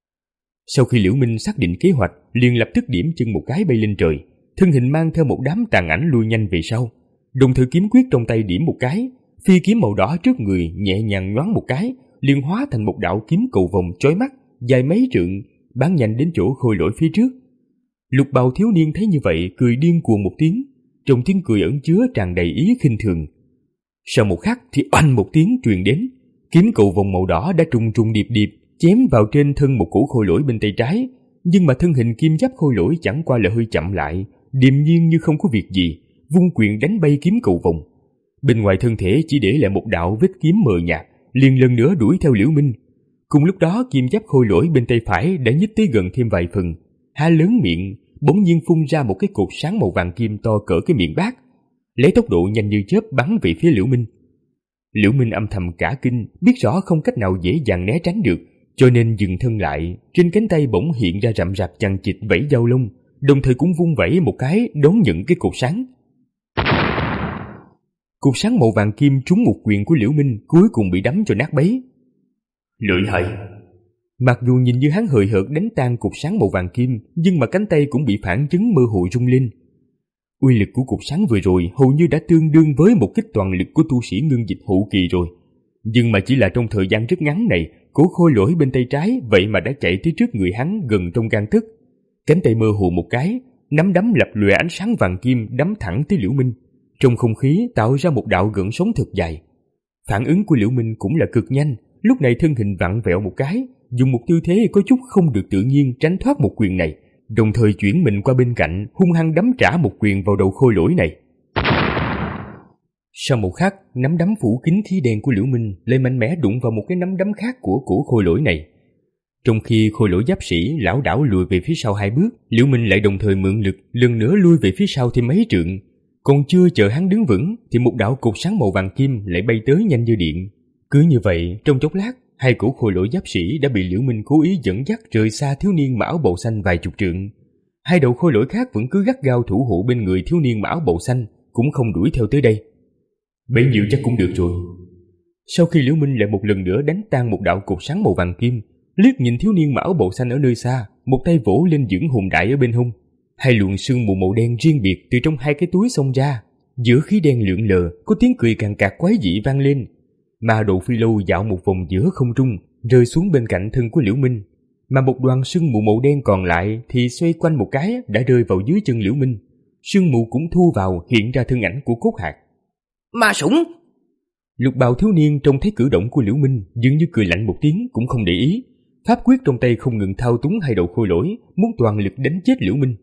Sau khi Liễu Minh xác định kế hoạch, liền lập tức điểm chân một cái bay lên trời, thân hình mang theo một đám tàn ảnh lui nhanh về sau, đồng thời kiếm quyết trong tay điểm một cái, phi kiếm màu đỏ trước người nhẹ nhàng nhoáng một cái, liền hóa thành một đạo kiếm cầu vồng chói mắt, dài mấy trượng, bắn nhanh đến chỗ khôi lỗi phía trước. Lục bào thiếu niên thấy như vậy cười điên cuồng một tiếng, trong tiếng cười ẩn chứa tràn đầy ý khinh thường. Sau một khắc thì oanh một tiếng truyền đến, kiếm cầu vòng màu đỏ đã trùng trùng điệp điệp chém vào trên thân một cổ khôi lỗi bên tay trái, nhưng mà thân hình kim giáp khôi lỗi chẳng qua là hơi chậm lại, điềm nhiên như không có việc gì, vung quyền đánh bay kiếm cầu vòng. Bên ngoài thân thể chỉ để lại một đạo vết kiếm mờ nhạt, liền lần nữa đuổi theo Liễu Minh. Cùng lúc đó kim giáp khôi lỗi bên tay phải đã nhích tới gần thêm vài phần, há lớn miệng, bỗng nhiên phun ra một cái cột sáng màu vàng kim to cỡ cái miệng bát, lấy tốc độ nhanh như chớp bắn về phía Liễu Minh. Liễu Minh âm thầm cả kinh, biết rõ không cách nào dễ dàng né tránh được, cho nên dừng thân lại. Trên cánh tay bỗng hiện ra rậm rạp chằng chịt vảy dao lông, đồng thời cũng vung vẩy một cái đón nhận cái cột sáng. Cột sáng màu vàng kim trúng một quyền của Liễu Minh, cuối cùng bị đấm cho nát bấy. Lợi hại! Mặc dù nhìn như hắn hời hợt đánh tan cột sáng màu vàng kim, nhưng mà cánh tay cũng bị phản chấn mơ hồ rung lên. Uy lực của cột sáng vừa rồi hầu như đã tương đương với một kích toàn lực của tu sĩ ngưng dịch hậu kỳ rồi. Nhưng mà chỉ là trong thời gian rất ngắn này, cổ khôi lỗi bên tay trái vậy mà đã chạy tới trước người hắn gần trong gang tấc. Cánh tay mơ hồ một cái, nắm đấm lập lòe ánh sáng vàng kim đấm thẳng tới Liễu Minh, trong không khí tạo ra một đạo gợn sóng thật dài. Phản ứng của Liễu Minh cũng là cực nhanh, lúc này thân hình vặn vẹo một cái, dùng một tư thế có chút không được tự nhiên tránh thoát một quyền này, đồng thời chuyển mình qua bên cạnh, hung hăng đấm trả một quyền vào đầu khôi lỗi này. Sau một khắc, nắm đấm phủ kín khí đen của Liễu Minh lại mạnh mẽ đụng vào một cái nắm đấm khác của cổ khôi lỗi này. Trong khi khôi lỗi giáp sĩ lảo đảo lùi về phía sau hai bước, Liễu Minh lại đồng thời mượn lực lần nữa lui về phía sau thêm mấy trượng. Còn chưa chờ hắn đứng vững thì một đạo cột sáng màu vàng kim lại bay tới nhanh như điện. Cứ như vậy, trong chốc lát, hai cổ khôi lỗi giáp sĩ đã bị Liễu Minh cố ý dẫn dắt rời xa thiếu niên mặc áo bầu xanh vài chục trượng. Hai đầu khôi lỗi khác vẫn cứ gắt gao thủ hộ bên người thiếu niên mặc áo bầu xanh, cũng không đuổi theo tới đây. Bấy nhiêu chắc cũng được rồi. Sau khi Liễu Minh lại một lần nữa đánh tan một đạo cột sáng màu vàng kim, liếc nhìn thiếu niên mặc áo bầu xanh ở nơi xa, một tay vỗ lên dưỡng hồn đại ở bên hông. Hai luồng sương mù màu đen riêng biệt từ trong hai cái túi xông ra, giữa khí đen lượn lờ có tiếng cười càng cạc quái dị vang lên. Ma độ phi lâu dạo một vòng giữa không trung, rơi xuống bên cạnh thân của Liễu Minh, mà một đoàn sương mù màu đen còn lại thì xoay quanh một cái đã rơi vào dưới chân Liễu Minh. Sương mù cũng thu vào, hiện ra thân ảnh của Cốt Hạc. Ma sủng! Lục bào thiếu niên trông thấy cử động của Liễu Minh, dường như cười lạnh một tiếng cũng không để ý, pháp quyết trong tay không ngừng thao túng hai đầu khôi lỗi, muốn toàn lực đánh chết Liễu Minh.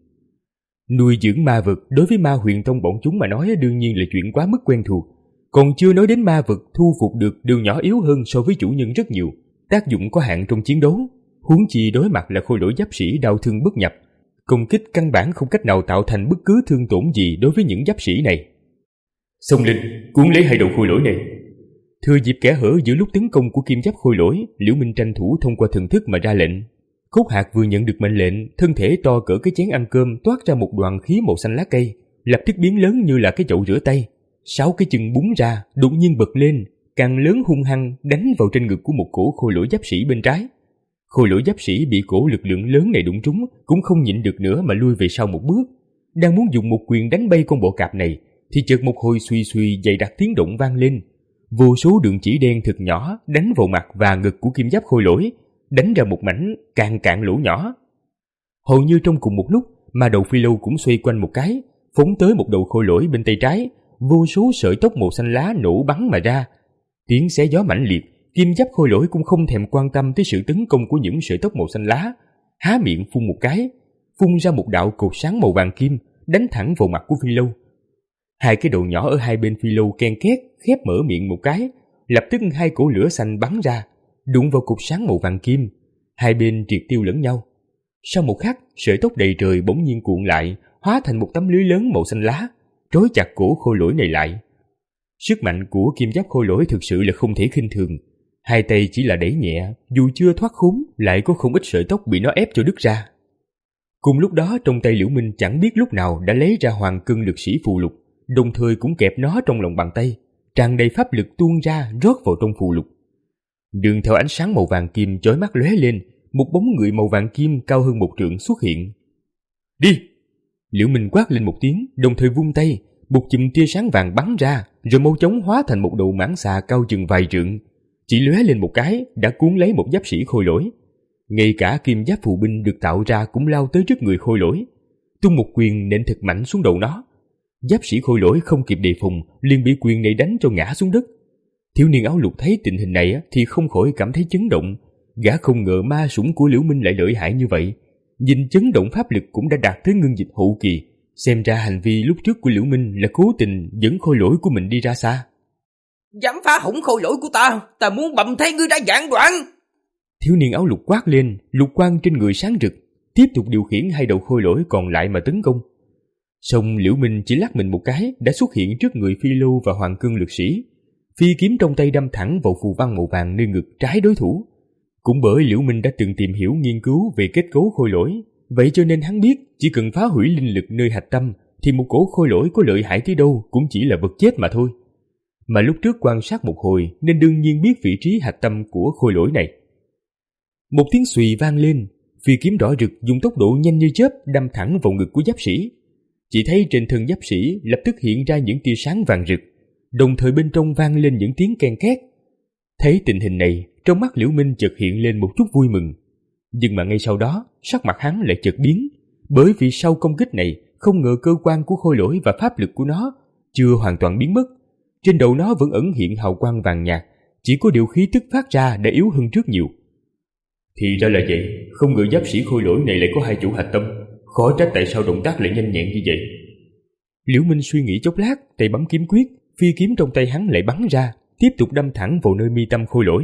Nuôi dưỡng ma vật đối với ma huyền tông bọn chúng mà nói đương nhiên là chuyện quá mức quen thuộc, còn chưa nói đến ma vật thu phục được đều nhỏ yếu hơn so với chủ nhân rất nhiều, tác dụng có hạn trong chiến đấu, huống chi đối mặt là khôi lỗi giáp sĩ đau thương bất nhập, công kích căn bản không cách nào tạo thành bất cứ thương tổn gì đối với những giáp sĩ này. Xông lên, cuốn lấy hai đầu khôi lỗi này. Thừa dịp kẽ hở giữa lúc tấn công của kim giáp khôi lỗi, Liễu Minh tranh thủ thông qua thần thức mà ra lệnh. Cốt Hạc vừa nhận được mệnh lệnh, thân thể to cỡ cái chén ăn cơm toát ra một đoàn khí màu xanh lá cây, lập tức biến lớn như là cái chậu rửa tay. Sáu cái chân búng ra, đột nhiên bật lên, càng lớn hung hăng đánh vào trên ngực của một cổ khôi lỗi giáp sĩ bên trái. Khôi lỗi giáp sĩ bị cổ lực lượng lớn này đụng trúng, cũng không nhịn được nữa mà lui về sau một bước. Đang muốn dùng một quyền đánh bay con bọ cạp này, thì chợt một hồi suy suy dày đặc tiếng động vang lên. Vô số đường chỉ đen thật nhỏ đánh vào mặt và ngực của kim giáp khôi lỗi, đánh ra một mảnh càng cạn lỗ nhỏ. Hầu như trong cùng một lúc, ma đầu phi lâu cũng xoay quanh một cái, phóng tới một đầu khôi lỗi bên tay trái, vô số sợi tóc màu xanh lá nổ bắn mà ra. Tiếng xé gió mãnh liệt, kim giáp khôi lỗi cũng không thèm quan tâm tới sự tấn công của những sợi tóc màu xanh lá, há miệng phun một cái, phun ra một đạo cột sáng màu vàng kim, đánh thẳng vào mặt của phi lâu. Hai cái đầu nhỏ ở hai bên phi lâu ken két khép mở miệng một cái, lập tức hai cổ lửa xanh bắn ra, đụng vào cột sáng màu vàng kim, hai bên triệt tiêu lẫn nhau. Sau một khắc, sợi tóc đầy trời bỗng nhiên cuộn lại, hóa thành một tấm lưới lớn màu xanh lá, trói chặt cổ khôi lỗi này lại. Sức mạnh của kim giáp khôi lỗi thực sự là không thể khinh thường. Hai tay chỉ là đẩy nhẹ, dù chưa thoát khốn, lại có không ít sợi tóc bị nó ép cho đứt ra. Cùng lúc đó, trong tay Liễu Minh chẳng biết lúc nào đã lấy ra hoàng cân lực sĩ phù lục, đồng thời cũng kẹp nó trong lòng bàn tay, tràn đầy pháp lực tuôn ra rót vào trong phù lục. Đường theo ánh sáng màu vàng kim chói mắt lóe lên, một bóng người màu vàng kim cao hơn một trượng xuất hiện. Đi! Liễu Minh quát lên một tiếng, đồng thời vung tay, một chùm tia sáng vàng bắn ra, rồi mau chóng hóa thành một đầu mãng xà cao chừng vài trượng, chỉ lóe lên một cái đã cuốn lấy một giáp sĩ khôi lỗi. Ngay cả kim giáp phù binh được tạo ra cũng lao tới trước người khôi lỗi. tung một quyền nện thật mạnh xuống đầu nó. Giáp sĩ khôi lỗi không kịp đề phòng, liền bị quyền này đánh cho ngã xuống đất. Thiếu niên áo lục thấy tình hình này thì không khỏi cảm thấy chấn động. Gã không ngờ ma sủng của Liễu Minh lại lợi hại như vậy. Nhìn chấn động pháp lực cũng đã đạt tới ngưng dịch hậu kỳ. Xem ra hành vi lúc trước của Liễu Minh là cố tình dẫn khôi lỗi của mình đi ra xa. Dám phá hỏng khôi lỗi của ta, ta muốn bầm thay ngươi ra vạn đoạn. Thiếu niên áo lục quát lên, lục quang trên người sáng rực, tiếp tục điều khiển hai đầu khôi lỗi còn lại mà tấn công. Song Liễu Minh chỉ lắc mình một cái đã xuất hiện trước người Phi Lâu và Hoàng Cương lực sĩ. Phi kiếm trong tay đâm thẳng vào phù văn màu vàng nơi ngực trái đối thủ. Cũng bởi Liễu Minh đã từng tìm hiểu nghiên cứu về kết cấu khôi lỗi, vậy cho nên hắn biết chỉ cần phá hủy linh lực nơi hạch tâm thì một cổ khôi lỗi có lợi hại tới đâu cũng chỉ là vật chết mà thôi. Mà lúc trước quan sát một hồi nên đương nhiên biết vị trí hạch tâm của khôi lỗi này. Một tiếng xùy vang lên, phi kiếm đỏ rực dùng tốc độ nhanh như chớp đâm thẳng vào ngực của giáp sĩ. Chỉ thấy trên thân giáp sĩ lập tức hiện ra những tia sáng vàng rực, đồng thời bên trong vang lên những tiếng ken két. Thấy tình hình này, trong mắt Liễu Minh chợt hiện lên một chút vui mừng. Nhưng mà ngay sau đó, sắc mặt hắn lại chợt biến, bởi vì sau công kích này, không ngờ cơ quan của khôi lỗi và pháp lực của nó chưa hoàn toàn biến mất. Trên đầu nó vẫn ẩn hiện hào quang vàng nhạt, chỉ có điều khí tức phát ra đã yếu hơn trước nhiều. Thì ra là vậy, không ngờ giáp sĩ khôi lỗi này lại có hai chủ hạch tâm, khó trách tại sao động tác lại nhanh nhẹn như vậy. Liễu Minh suy nghĩ chốc lát, tay bấm kiếm quyết, phi kiếm trong tay hắn lại bắn ra, tiếp tục đâm thẳng vào nơi mi tâm khôi lỗi.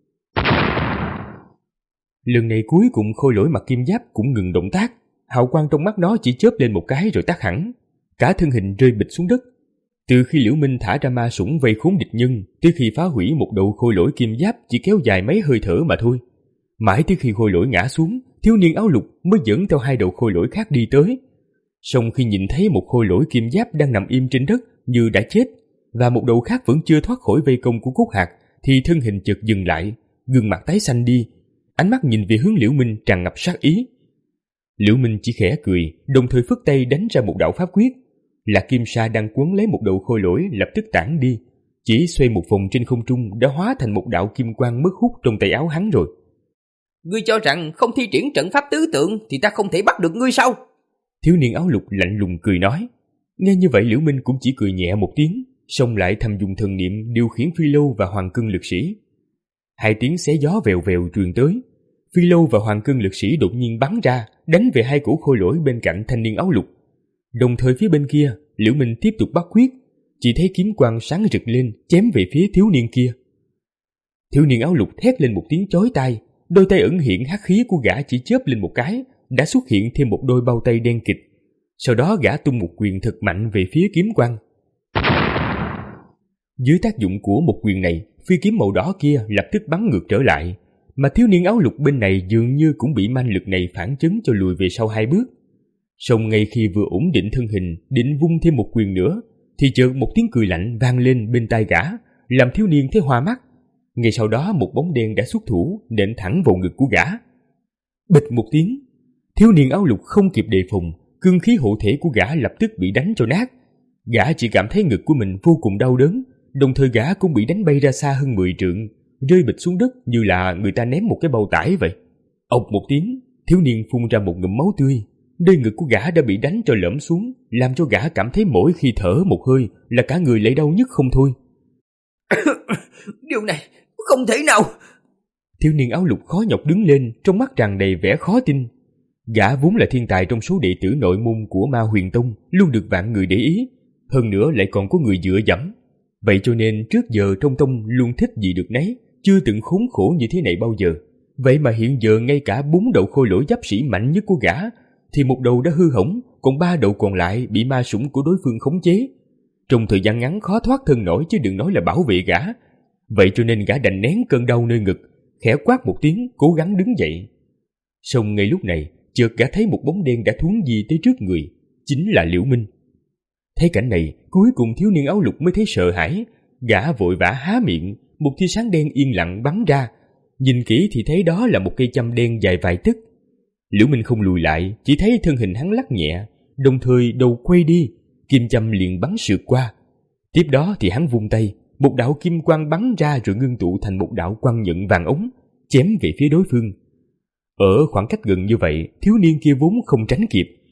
Lần này cuối cùng khôi lỗi mặc kim giáp cũng ngừng động tác, hào quang trong mắt nó chỉ chớp lên một cái rồi tắt hẳn, cả thân hình rơi bịch xuống đất. Từ khi Liễu Minh thả ra ma sủng vây khốn địch nhân, tới khi phá hủy một đầu khôi lỗi kim giáp chỉ kéo dài mấy hơi thở mà thôi. Mãi tới khi khôi lỗi ngã xuống, thiếu niên áo lục mới dẫn theo hai đầu khôi lỗi khác đi tới. Song khi nhìn thấy một khôi lỗi kim giáp đang nằm im trên đất như đã chết, và một đầu khác vẫn chưa thoát khỏi vây công của Cốt Hạc, thì thân hình chợt dừng lại, gương mặt tái xanh đi, ánh mắt nhìn về hướng Liễu Minh tràn ngập sát ý. Liễu Minh chỉ khẽ cười, đồng thời phất tay đánh ra một đạo pháp quyết. Là kim sa đang quấn lấy một đầu khôi lỗi lập tức tản đi, chỉ xoay một vòng trên không trung đã hóa thành một đạo kim quang mất hút trong tay áo hắn rồi. Ngươi cho rằng không thi triển trận pháp tứ tượng thì ta không thể bắt được ngươi sao? Thiếu niên áo lục lạnh lùng cười nói. Nghe như vậy Liễu Minh cũng chỉ cười nhẹ một tiếng, xong lại thầm dùng thần niệm điều khiển Phi Lâu và Hoàng Cương lực sĩ. Hai tiếng xé gió vèo vèo truyền tới. Phi Lâu và Hoàng Cương lực sĩ đột nhiên bắn ra, đánh về hai cổ khôi lỗi bên cạnh thanh niên áo lục. Đồng thời phía bên kia, Liễu Minh tiếp tục bắt quyết, chỉ thấy kiếm quang sáng rực lên, chém về phía thiếu niên kia. Thiếu niên áo lục thét lên một tiếng chói tai, đôi tay ẩn hiện hắc khí của gã chỉ chớp lên một cái, đã xuất hiện thêm một đôi bao tay đen kịt. Sau đó gã tung một quyền thật mạnh về phía kiếm quang. Dưới tác dụng của một quyền này, phi kiếm màu đỏ kia lập tức bắn ngược trở lại, mà thiếu niên áo lục bên này dường như cũng bị manh lực này phản chấn cho lùi về sau hai bước. Song ngay khi vừa ổn định thân hình, định vung thêm một quyền nữa, thì chợt một tiếng cười lạnh vang lên bên tai gã, làm thiếu niên thấy hoa mắt. Ngay sau đó một bóng đen đã xuất thủ, nện thẳng vào ngực của gã. Bịch một tiếng, thiếu niên áo lục không kịp đề phòng, cương khí hộ thể của gã lập tức bị đánh cho nát. Gã chỉ cảm thấy ngực của mình vô cùng đau đớn, đồng thời gã cũng bị đánh bay ra xa hơn mười trượng, rơi bịch xuống đất như là người ta ném một cái bao tải vậy. Ộc một tiếng, thiếu niên phun ra một ngụm máu tươi. Nơi ngực của gã đã bị đánh cho lõm xuống, làm cho gã cảm thấy mỗi khi thở một hơi là cả người lại đau nhức không thôi. Điều này không thể nào. Thiếu niên áo lục khó nhọc đứng lên, trong mắt tràn đầy vẻ khó tin. Gã vốn là thiên tài trong số đệ tử nội môn của Ma Huyền Tông, luôn được vạn người để ý, hơn nữa lại còn có người dựa dẫm. Vậy cho nên trước giờ trong tông luôn thích gì được nấy, chưa từng khốn khổ như thế này bao giờ. Vậy mà hiện giờ ngay cả bốn đầu khôi lỗi giáp sĩ mạnh nhất của gã thì một đầu đã hư hỏng, còn ba đầu còn lại bị ma sủng của đối phương khống chế. Trong thời gian ngắn khó thoát thân nổi chứ đừng nói là bảo vệ gã. Vậy cho nên gã đành nén cơn đau nơi ngực, khẽ quát một tiếng, cố gắng đứng dậy. Song ngay lúc này, chợt gã thấy một bóng đen đã thuấn di tới trước người, chính là Liễu Minh. Thấy cảnh này, cuối cùng thiếu niên áo lục mới thấy sợ hãi, gã vội vã há miệng, một tia sáng đen yên lặng bắn ra. Nhìn kỹ thì thấy đó là một cây châm đen dài vài tấc. Liễu Minh không lùi lại, chỉ thấy thân hình hắn lắc nhẹ, đồng thời đầu quay đi, kim châm liền bắn sượt qua. Tiếp đó thì hắn vung tay, một đạo kim quang bắn ra rồi ngưng tụ thành một đạo quang nhận vàng ống, chém về phía đối phương. Ở khoảng cách gần như vậy, thiếu niên kia vốn không tránh kịp,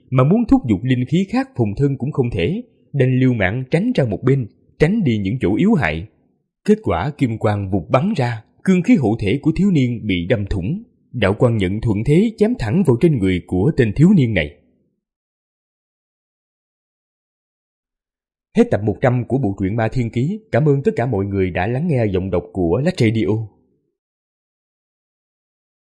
mà muốn thúc giục linh khí khác phùng thân cũng không thể, đành liều mạng tránh ra một bên, tránh đi những chỗ yếu hại. Kết quả kim quang vụt bắn ra, cương khí hộ thể của thiếu niên bị đâm thủng. Đạo quang nhận thuận thế chém thẳng vào trên người của tên thiếu niên này. Hết tập một trăm của bộ truyện Ma Thiên Ký. Cảm ơn tất cả mọi người đã lắng nghe giọng đọc của Lách Radio.